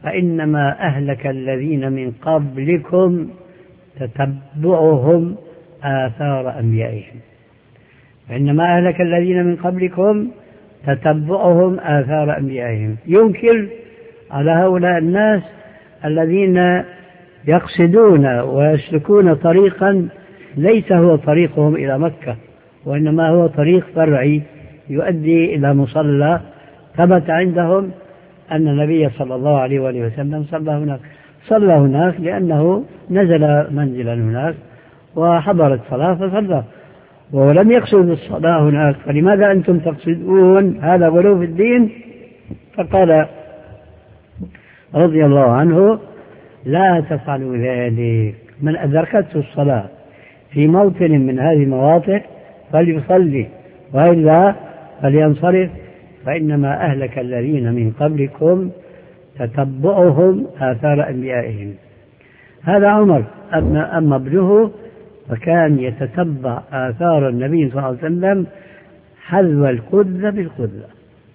[SPEAKER 2] فإنما أهلك الذين من قبلكم تتبعهم آثار أنبيائهم. فإنما أهلك الذين من قبلكم تتبعهم آثار أنبيائهم. ينكر على هؤلاء الناس الذين يقصدون ويسلكون طريقا ليس هو طريقهم إلى مكة، وإنما هو طريق فرعي يؤدي إلى مصلى ثبت عندهم أن النبي صلى الله عليه وآله وسلم صلى هناك صلى هناك لأنه نزل منزلا هناك وحضر الصلاة فصلى، ولم يقصد الصلاة هناك، فلماذا أنتم تقصدون هذا غلو في الدين؟ فقال رضي الله عنه: لا تفعلوا ذلك، من أدركته الصلاة في موطن من هذه المواطن فليصلي وإلا فلينصرف، فإنما أهلك الذين من قبلكم تتبعهم آثار أنبيائهم. هذا عمر، أما ابنه فكان يتتبع آثار النبي صلى الله عليه وسلم حذو الخذة بالخذة.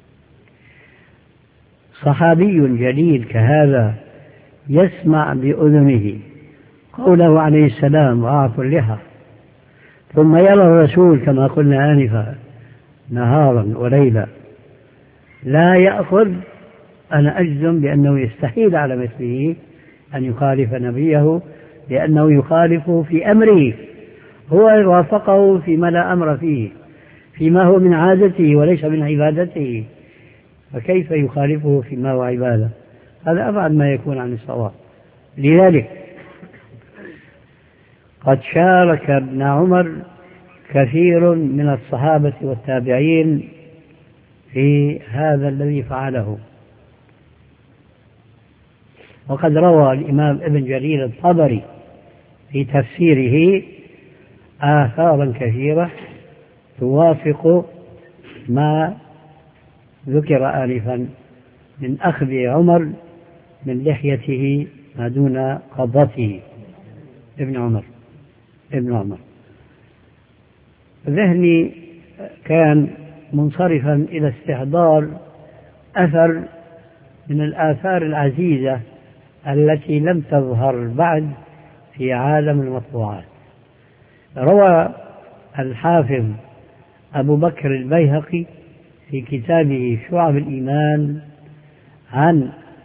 [SPEAKER 2] صحابي جليل كهذا يسمع بأذنه قوله عليه السلام: وأعفوا اللحى، ثم يرى الرسول كما قلنا آنفا نهارا وليلا لا يأخذ، أنا أجزم بأنه يستحيل على مثله أن يخالف نبيه، لأنه يخالفه في أمره، هو وافقه فيما لا أمر فيه، فيما هو من عادته وليس من عبادته، فكيف يخالفه فيما هو عبادة؟ هذا أبعد ما يكون عن الصواب. لذلك قد شارك ابن عمر كثير من الصحابة والتابعين في هذا الذي فعله. وقد روى الإمام ابن جرير الطبري في تفسيره آثارا كثيرة توافق ما ذكر آنفا من أخذ عمر من لحيته ما دون قبضته. ابن عمر ابن عمر ذهني كان منصرفا إلى استحضار أثر من الآثار العزيزة التي لم تظهر بعد في عالم المطبوعات. روى الحافظ أبو بكر البيهقي في كتابه شعب الإيمان عن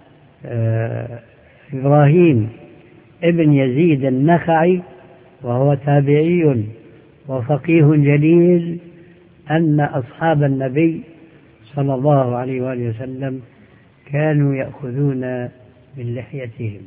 [SPEAKER 2] إبراهيم ابن يزيد النخعي، وهو تابعي وفقيه جليل، أن أصحاب النبي صلى الله عليه وآله وسلم كانوا يأخذون من لحيتهم.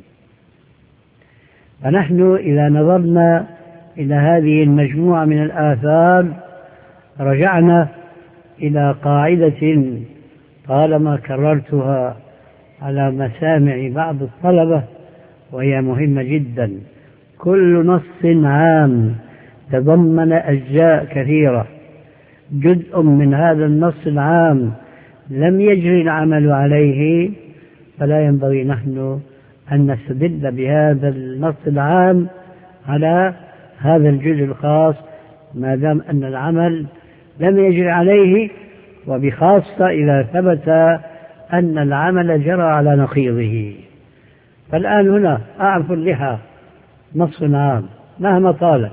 [SPEAKER 2] فنحن إذا نظرنا إلى هذه المجموعة من الآثار رجعنا إلى قاعدة طالما كررتها على مسامع بعض الطلبة وهي مهمة جدا: كل نص عام تضمن أجزاء كثيرة، جزء من هذا النص العام لم يجري العمل عليه، فلا ينبغي نحن أن نستدل بهذا النص العام على هذا الجزء الخاص ما دام أن العمل لم يجري عليه، وبخاصة إذا ثبت أن العمل جرى على نقيضه. فالآن هنا أعرف اللحى نص عام مهما طالت،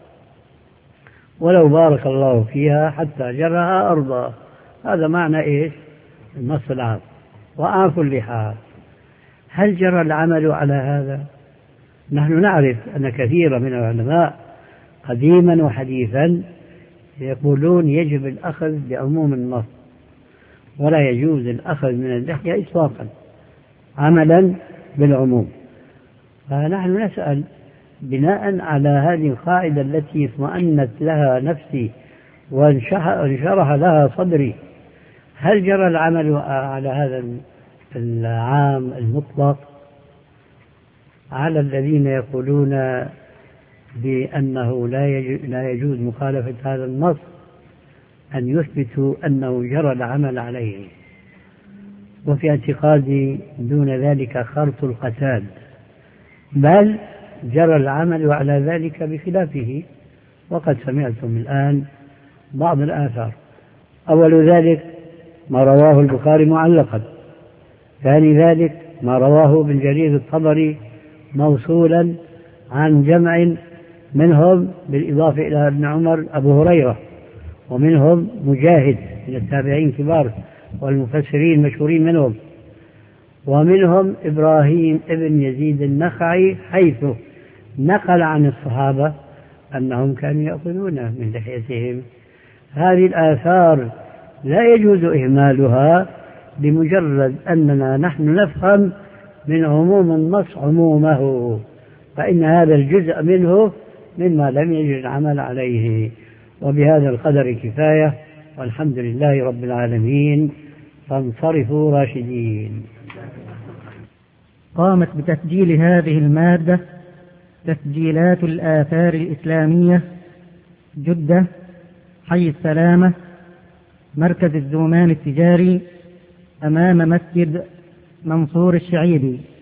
[SPEAKER 2] ولو بارك الله فيها حتى جرها أرضا، هذا معنى إيش؟ النص العام. وأعرف اللحى، هل جرى العمل على هذا؟ نحن نعرف أن كثير من العلماء قديما وحديثا يقولون يجب الأخذ بعموم النص ولا يجوز الأخذ من اللحية إطلاقا عملا بالعموم. فنحن نسأل بناء على هذه القاعدة التي اطمأنت لها نفسي وانشرح لها صدري، هل جرى العمل على هذا العام المطلق على الذين يقولون بأنه لا يجوز مخالفة هذا النص أن يثبتوا أنه جرى العمل عليه؟ وفي اعتقادي دون ذلك خرط القتاد، بل جرى العمل على ذلك بخلافه. وقد سمعتم الآن بعض الآثار، أول ذلك ما رواه البخاري معلقا، ثاني ذلك ما رواه ابن جرير الطبري موصولا عن جمع منهم بالإضافة إلى ابن عمر أبو هريرة، ومنهم مجاهد من التابعين كبار والمفسرين مشهورين منهم، ومنهم إبراهيم ابن يزيد النخعي حيث نقل عن الصحابة أنهم كانوا يأخذون من لحيتهم. هذه الآثار لا يجوز إهمالها بمجرد أننا نحن نفهم من عموم النص عمومه، فإن هذا الجزء منه مما لم يجد العمل عليه. وبهذا القدر كفاية، والحمد لله رب العالمين، فانصرفوا راشدين.
[SPEAKER 1] قامت بتسجيل هذه المادة تسجيلات الآثار الإسلامية، جدة، حي السلامة، مركز الزومان التجاري، أمام مسجد منصور الشعيبي.